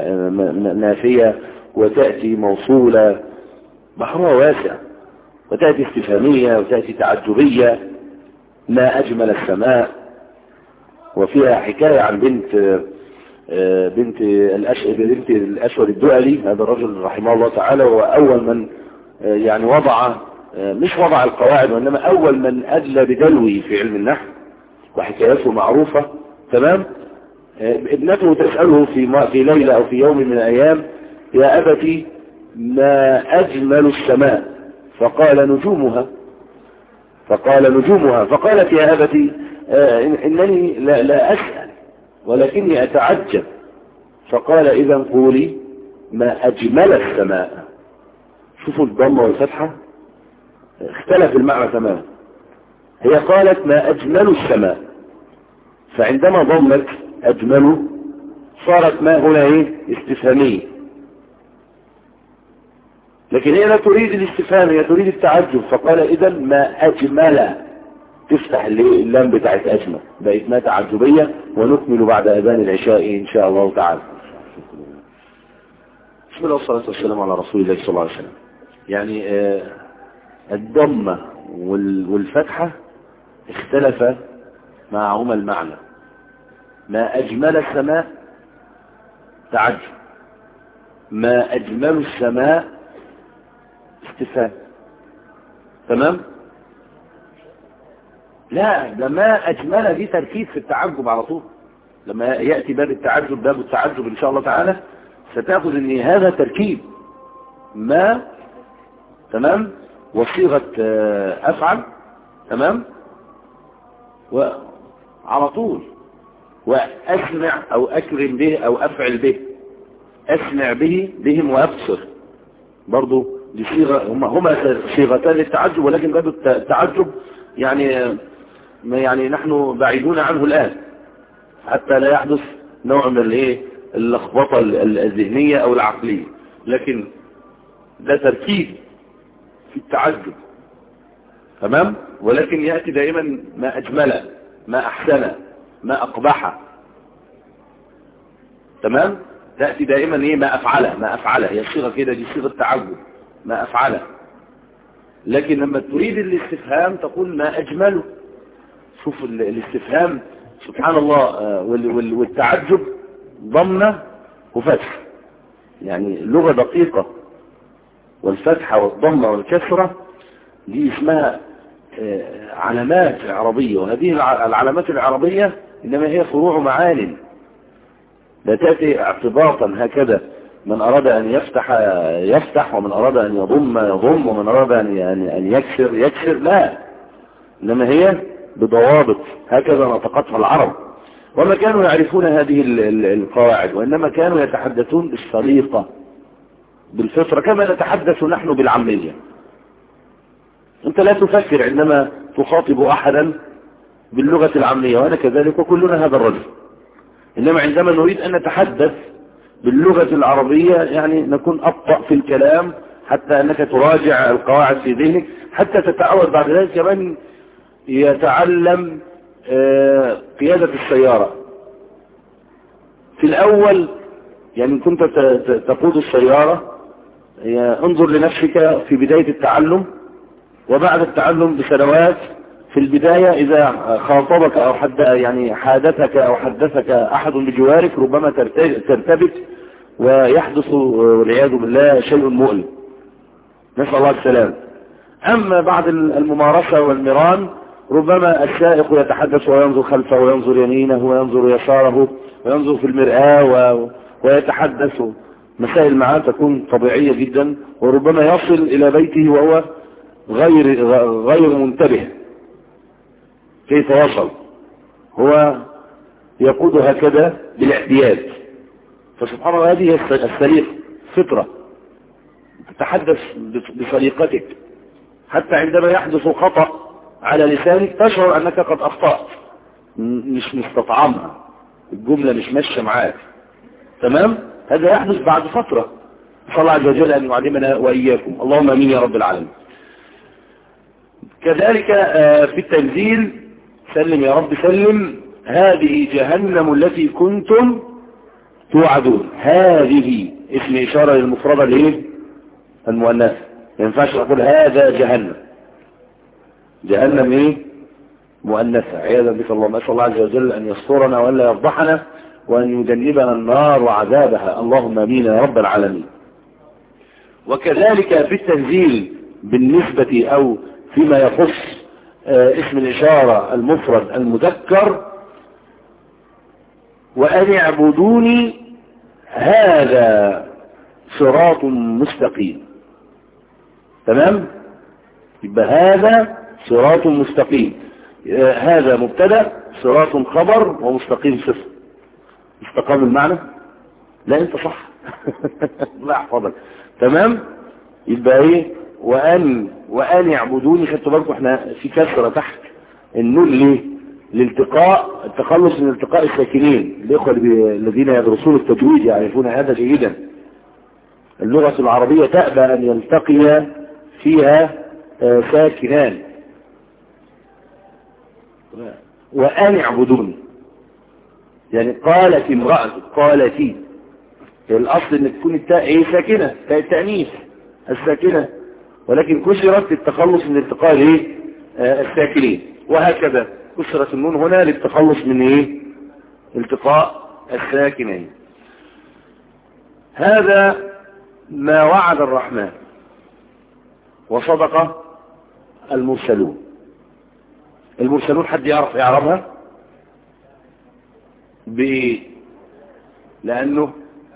نافية وتأتي موصولة، بحرها واسع، وتأتي استفهامية وتأتي تعجبية. ما أجمل السماء، وفيها حكاية عن بنت بنت الأشعر بنت الأشعر الدؤلي. هذا الرجل رحمه الله تعالى هو أول من يعني وضع، مش وضع القواعد، وإنما أول من أدلى بدلوه في علم النحو، وحكايته معروفة. تمام. ابنته تسأله في في ليلة أو في يوم من الأيام: يا أبتي ما أجمل السماء؟ فقال نجومها. فقال نجومها. فقالت: يا أبتي إنني لا, لا أسأل ولكني أتعجب. فقال: إذا قولي ما أجمل السماء. شوفوا الضمة والفتحة، اختلف المعنى تماما. هي قالت ما أجمل السماء، فعندما ضمت أجمل صارت ما هنا ايه؟ استفهامية. لكن هي لا تريد الاستفهام، هي تريد التعجب. فقال إذا ما أجمل، تفتح اللام بتاعت أجمل، بقت ما تعجبية. ونكمل بعد أذان العشاء إن شاء الله تعالى. بسم الله والصلاة والسلام على رسول الله صلى الله عليه وسلم. يعني آه الضمة والفتحة اختلف معهما المعنى. ما أجمل السماء تعجب، ما أجمل السماء استفهام. تمام. لا، ده ما أجمل دي تركيز في التعجب على طول. لما يأتي باب التعجب، باب التعجب إن شاء الله تعالى ستأخذ ان هذا تركيب ما. تمام. وصيغة أفعل. تمام. وعلى طول وأسمع أو أكرم به أو أفعل به. أسمع به بهم وأبصر برضو دي صيغة، هما, هما صيغتان للتعجب، ولكن باب التعجب يعني يعني نحن بعيدون عنه الآن حتى لا يحدث نوع من الايه اللخبطة الذهنية أو العقلية. لكن ده تركيب في التعجب. تمام. ولكن يأتي دائما ما أجمل، ما أحسن، ما أقبح. تمام. تأتي دائما ايه ما أفعله، ما أفعله، هي صيغة كده، دي صيغة تعجب، ما أفعله. لكن لما تريد الاستفهام تقول ما أجمله. شوف الاستفهام سبحان الله، والتعجب ضمنه وفتح، يعني لغة دقيقة. والفتحة والضمة والكسرة دي اسمها علامات عربية، وهذه العلامات العربية إنما هي فروع معان، لا تأتي اعتباطا هكذا. من أراد أن يفتح يفتح، ومن أراد أن يضم يضم، ومن أراد أن يكسر يكسر، لا، إنما هي بضوابط هكذا نطقتها العرب. وما كانوا يعرفون هذه القواعد، وإنما كانوا يتحدثون بالسليقة بالفطرة، كما نتحدث نحن بالعامية. أنت لا تفكر عندما تخاطب أحدا باللغة العامية، وأنا كذلك، وكلنا هذا الرجل. إنما عندما نريد أن نتحدث باللغة العربية يعني نكون أبطأ في الكلام، حتى أنك تراجع القواعد في ذهنك، حتى تتعود بعد ذلك كمان يتعلم قيادة السيارة. في الأول يعني كنت تقود السيارة، انظر لنفسك في بداية التعلم وبعد التعلم بسنوات. في البداية إذا خاطبك أو حد يعني حادثك أو حدثك أحد بجوارك ربما ترتبك ويحدث والعياذ بالله شيء مؤلم، نسأل الله السلام. أما بعد الممارسة والمران ربما السائق يتحدث وينظر خلفه وينظر يمينه وينظر يساره وينظر في المرآة ويتحدث، مسائل معاه تكون طبيعية جدا، وربما يصل إلى بيته وهو غير غير منتبه كيف وصل، هو يقود هكذا بالاعتياد. فسبحان الله هذه السليقة فطرة، تتحدث بسليقتك حتى عندما يحدث خطأ على لسانك تشعر أنك قد أخطأت، مش مستطعمها، الجملة مش ماشية معاك. تمام. هذا يحدث بعد فترة، صلى الله عز وجل أن يعلمنا وإياكم، اللهم امين يا رب العالمين. كذلك في التنزيل سلم يا رب سلم، هذه جهنم التي كنتم توعدون. هذه اسم إشارة للمفردة الايه المؤنثة، ما ينفعش اقول هذا جهنم، جهنم ايه مؤنثة، عياذا بك اللهم. اسال الله عز وجل ان يسترنا وان لا يفضحنا وان يجنبنا النار وعذابها، اللهم امين يا رب العالمين. وكذلك في التنزيل بالنسبة او فيما يخص اسم الإشارة المفرد المذكر، وأن يعبدوني هذا صراط مستقيم. تمام. يبقى هذا صراط مستقيم، هذا مبتدا، صراط خبر، ومستقيم صفر. استقام المعنى؟ لا انت صح. لا احفظك. تمام. يبقى ايه وأن وأن يعبدوني. خدتوا بالكم احنا في كسرة تحت النون ليه؟ لالتقاء التخلص من التقاء الساكنين. الإخوة الذين يدرسون التجويد يعرفون هذا جيدا. اللغة العربية تأبى أن يلتقي فيها ساكنان. وأن يعبدوني يعني قالت امرأة، قالتي، الأصل أن تكون التاء ايه ساكنة، تاء التأنيث الساكنة، ولكن كسرت للتخلص من التقاء ايه الساكنين. وهكذا كسرت النون هنا للتخلص من ايه التقاء الساكنين. هذا ما وعد الرحمن وصدق المرسلون. المرسلون حد يعرف يعرفها بايه؟ لانه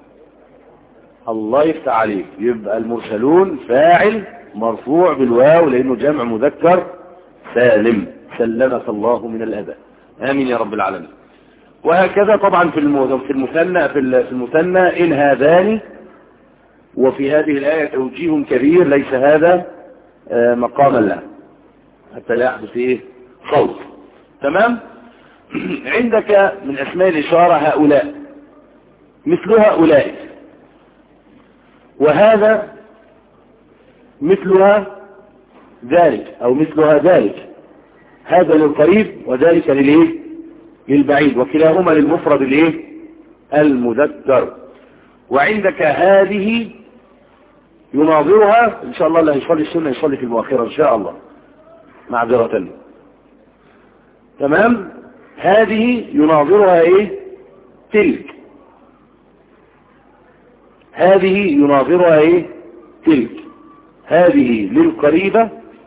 الله يفتح عليك، يبقى المرسلون فاعل مرفوع بالواو لانه جمع مذكر سالم، سلمك الله من الاذى، امين يا رب العالمين. وهكذا طبعا في المثنى في المثنى ان هذان. وفي هذه الايه توجيه كبير ليس هذا مقاما له حتى لا يحدث ايه صوت. تمام. عندك من اسماء الاشاره هؤلاء مثل هؤلاء، وهذا مثلها ذلك أو مثلها ذلك، هذا للقريب وذلك للإيه؟ للبعيد، وكلاهما للمفرد الإيه؟ المذكر. وعندك هذه يناظرها إن شاء الله، اللي هيصلي السنة يصلي في المؤخرة إن شاء الله معذرة. تمام. هذه يناظرها إيه؟ تلك. هذه يناظرها إيه؟ تلك. هذه للقريبة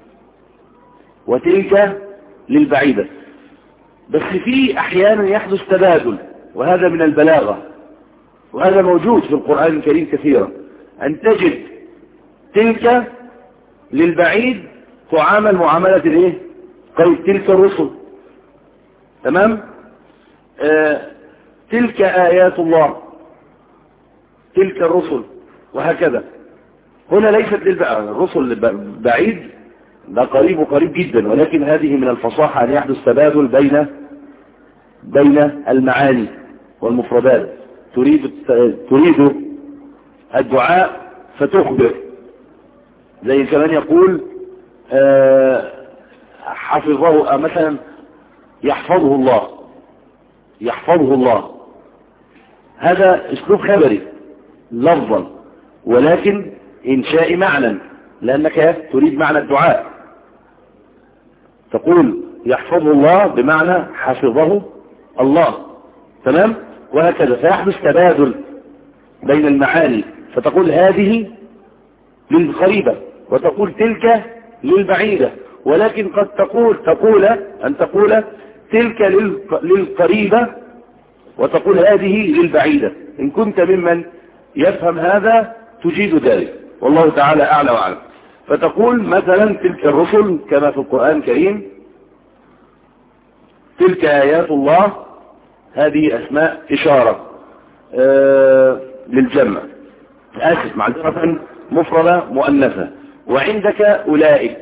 وتلك للبعيدة. بس في أحيانا يحدث تبادل، وهذا من البلاغة، وهذا موجود في القرآن الكريم كثيرا، أن تجد تلك للبعيد تعامل معاملة الايه؟ قيد تلك الرسل. تمام. آه تلك آيات الله، تلك الرسل، وهكذا. هنا ليست للرسل بعيد، ده قريب وقريب جدا، ولكن هذه من الفصاحة أن يحدث تبادل بين بين المعاني والمفردات. تريد تريد الدعاء فتخبر، زي كمان يقول آه حفظه مثلا، يحفظه الله، يحفظه الله. هذا اسلوب خبري لفظا، ولكن انشاء معنى، لانك تريد معنى الدعاء. تقول يحفظه الله بمعنى حفظه الله. تمام. وهكذا فيحدث تبادل بين المعاني، فتقول هذه للقريبة وتقول تلك للبعيدة، ولكن قد تقول تقول أن تقول تلك للقريبة وتقول هذه للبعيدة. إن كنت ممن يفهم هذا تجيد ذلك، والله تعالى أعلى وأعلم. فتقول مثلا تلك الرسل كما في القرآن الكريم، تلك آيات الله، هذه أسماء إشارة آه للجمع، آسف معذرة، مفردة مؤنثة. وعندك أولئك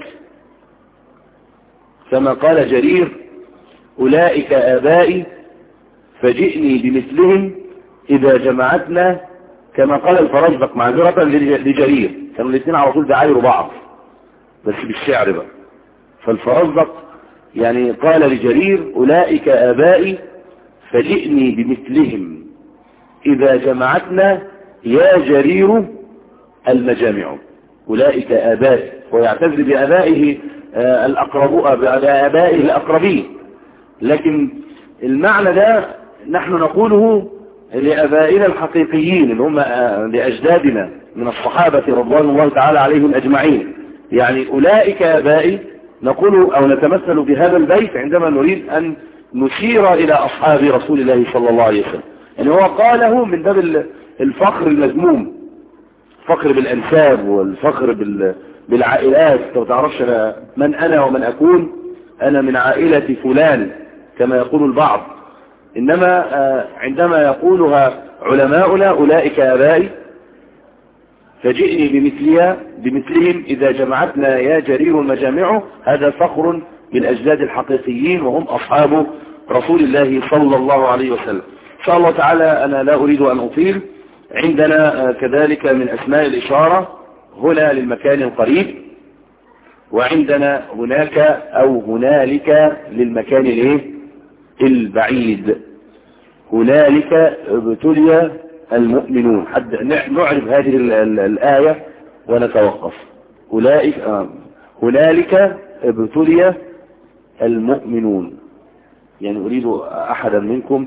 كما قال جرير أولئك آبائي فجئني بمثلهم إذا جمعتنا، كما قال الفرزدق معذرة لجرير. كانوا الاثنين على طول بيعايروا بعض بس بالشعر بقى. فالفرزدق يعني قال لجرير أولئك آبائي فجئني بمثلهم إذا جمعتنا يا جرير المجامع. أولئك آبائي، ويعتذر بآبائه الأقرباء، بآبائه الأقربين، لكن المعنى ده نحن نقوله لآبائنا الحقيقيين اللي هم لأجدادنا من الصحابة رضوان الله تعالى عليهم أجمعين. يعني أولئك آبائي نقول أو نتمثل بهذا البيت عندما نريد أن نشير إلى أصحاب رسول الله صلى الله عليه وسلم. يعني هو قاله من باب الفخر المذموم، فخر بالأنساب والفخر بالعائلات. لو تعرفش أنا من أنا ومن أكون، أنا من عائلة فلان كما يقول البعض. إنما عندما يقولها علماؤنا أولئك آبائي فجئني بمثلها بمثلهم إذا جمعتنا يا جرير المجامع، هذا فخر بالأجداد الحقيقيين وهم أصحاب رسول الله صلى الله عليه وسلم. إن شاء الله تعالى أنا لا أريد أن أطيل. عندنا كذلك من أسماء الإشارة هنا للمكان القريب، وعندنا هناك أو هنالك للمكان الايه البعيد. هنالك ابتلي المؤمنون. حد نعرف هذه الآية ونتوقف. أولئك آه. هنالك ابتلي المؤمنون، يعني أريد أحدا منكم.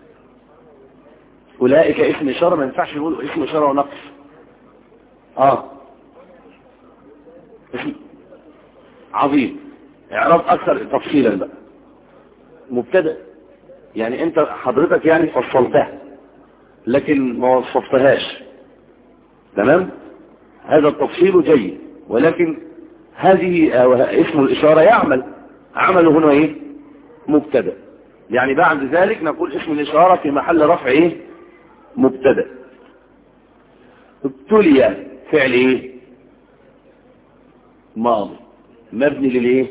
أولئك اسم إشارة، ما ينفعش نقول اسم إشارة ونقص. آه اسم عظيم. اعراب أكثر تفصيلا بقى. مبتدأ، يعني أنت حضرتك يعني فصلتها لكن ما وصفتهاش. تمام. هذا التفصيل جيد، ولكن هذه اسم الإشارة يعمل عمله هنا ايه مبتدأ. يعني بعد ذلك نقول اسم الإشارة في محل رفع ايه مبتدأ. ابتلي فعل ايه ماضي مبني للايه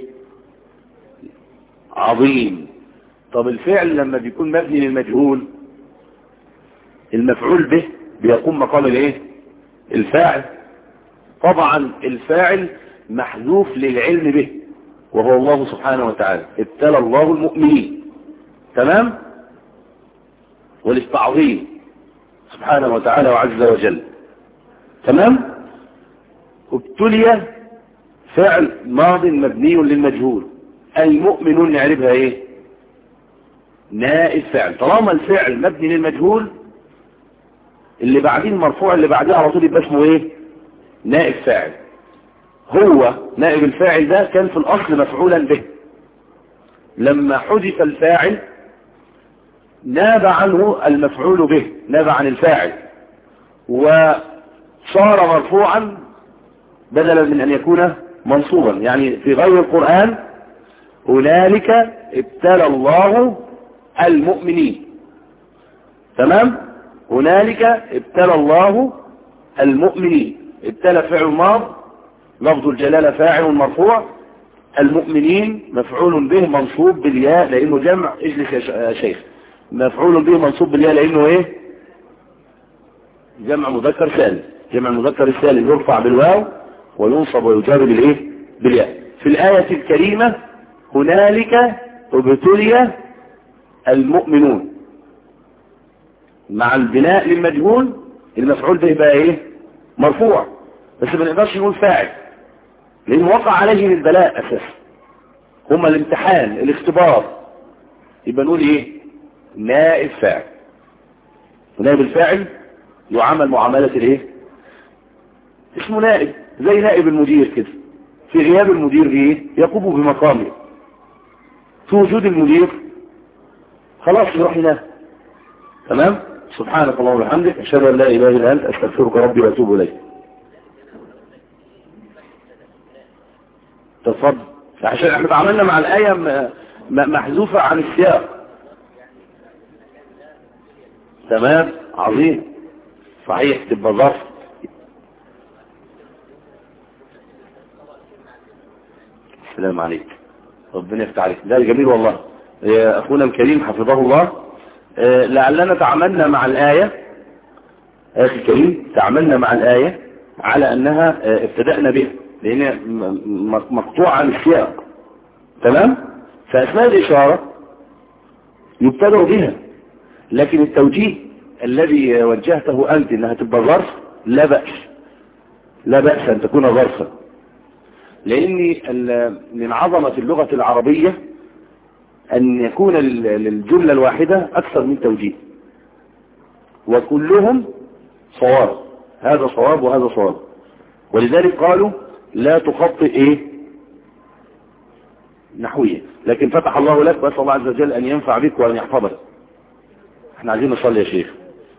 عظيم. طب الفعل لما بيكون مبني للمجهول المفعول به بيقوم مقام الايه الفاعل. طبعا الفاعل محذوف للعلم به وهو الله سبحانه وتعالى. ابتلى الله المؤمنين، تمام، والاستعظيم سبحانه وتعالى وعز وجل، تمام. ابتلي فعل ماض مبني للمجهول، المؤمنون نعرفها ايه؟ نائب فعل. طالما الفعل مبني للمجهول اللي بعدين مرفوع اللي بعديه على طول يبقى اسمه ايه؟ نائب فاعل. هو نائب الفاعل ده كان في الاصل مفعولا به، لما حذف الفاعل ناب عنه المفعول به، ناب عن الفاعل وصار مرفوعا بدلا من ان يكون منصوبا. يعني في غير القرآن هنالك ابتلى الله المؤمنين، تمام. هنالك ابتلى الله المؤمنين، ابتلى فعل ماض لفظ الجلالة فاعل مرفوع، المؤمنين مفعول به منصوب بالياء لانه جمع، اجلس يا شيخ، مفعول به منصوب بالياء لانه ايه؟ جمع مذكر سالم. جمع المذكر السالم يرفع بالواو وينصب ويجار بالايه؟ بالياء. في الآية الكريمة هنالك ابتلي المؤمنون، مع البناء للمجهول المفعول به بقى ايه؟ مرفوع، بس ما نقدرش نقول فاعل لانه وقع عليه البلاء اساسا، هما الامتحان الاختبار، يبقى نقول ايه؟ نائب فاعل. ونائب الفاعل يعامل معاملة الايه؟ اسمه نائب، زي نائب المدير كده، في غياب المدير ايه؟ يقوم بمقامه، في وجود المدير خلاص يروح ينام، تمام. سبحانك اللهم وبحمدك، اشهد ان لا اله الا انت، استغفرك ربي واتوب اليك. تفضل. عشان احنا اتعاملنا مع الايه محذوفه عن السياق، تمام، عظيم، صحيح، تبقى ظرف. السلام عليك، ربنا يفتح عليك، ده جميل والله يا اخونا الكريم حفظه الله. أه لعلنا تعاملنا مع الآية، اخي الكريم، تعاملنا مع الآية على انها أه ابتدأنا بها لان مقطوعة عن السياق، تمام. فأثناء الإشارة يبتدأ بها، لكن التوجيه الذي وجهته أنت انها تبقى ظرف لا بأس، لا بأس ان تكون ظرفا، لان من عظمة اللغة العربية ان يكون للجملة الواحدة اكثر من توجيه، وكلهم صواب، هذا صواب وهذا صواب. ولذلك قالوا لا تخطئ ايه؟ نحوية. لكن فتح الله لك، واسأل الله عز وجل ان ينفع بك وان يحفظك. احنا عايزين نصلي يا شيخ.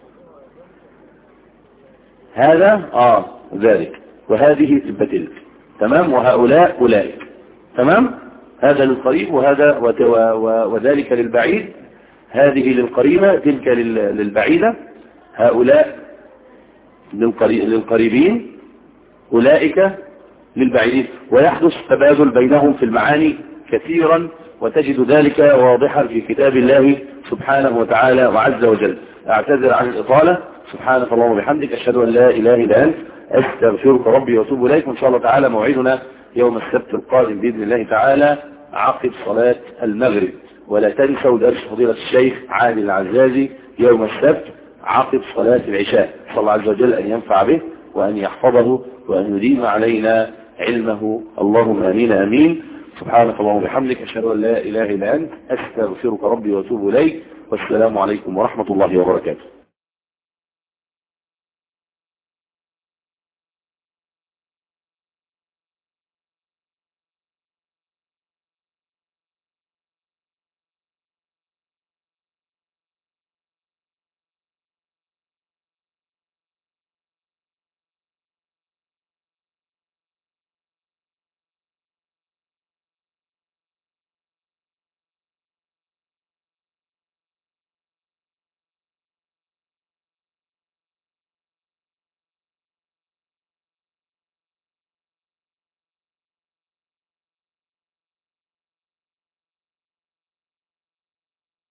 هذا اه ذلك، وهذه تبقى تلك، تمام، وهؤلاء اولئك، تمام. هذا للقريب وهذا وذلك للبعيد، هذه للقريبة تلك للبعيدة، هؤلاء للقريبين أولئك للبعيدين. ويحدث تبادل بينهم في المعاني كثيرا، وتجد ذلك واضحا في كتاب الله سبحانه وتعالى وعز وجل. اعتذر عن الإطالة، سبحانك اللهم وبحمدك، أشهد أن لا إله إلا أنت، أستغفرك ربي وأتوب إليك. وإن شاء الله تعالى موعدنا يوم السبت القادم بإذن الله تعالى عقب صلاة المغرب. ولا تنسوا درس فضيلة الشيخ عادل العزازي يوم السبت عقب صلاة العشاء. صلى الله عز وجل أن ينفع به وأن يحفظه وأن يديم علينا علمه، اللهم آمين آمين. سبحانك اللهم وبحمدك، أشهد أن لا إله إلا أنت، أستغفرك ربي وأتوب إليك. والسلام عليكم ورحمة الله وبركاته.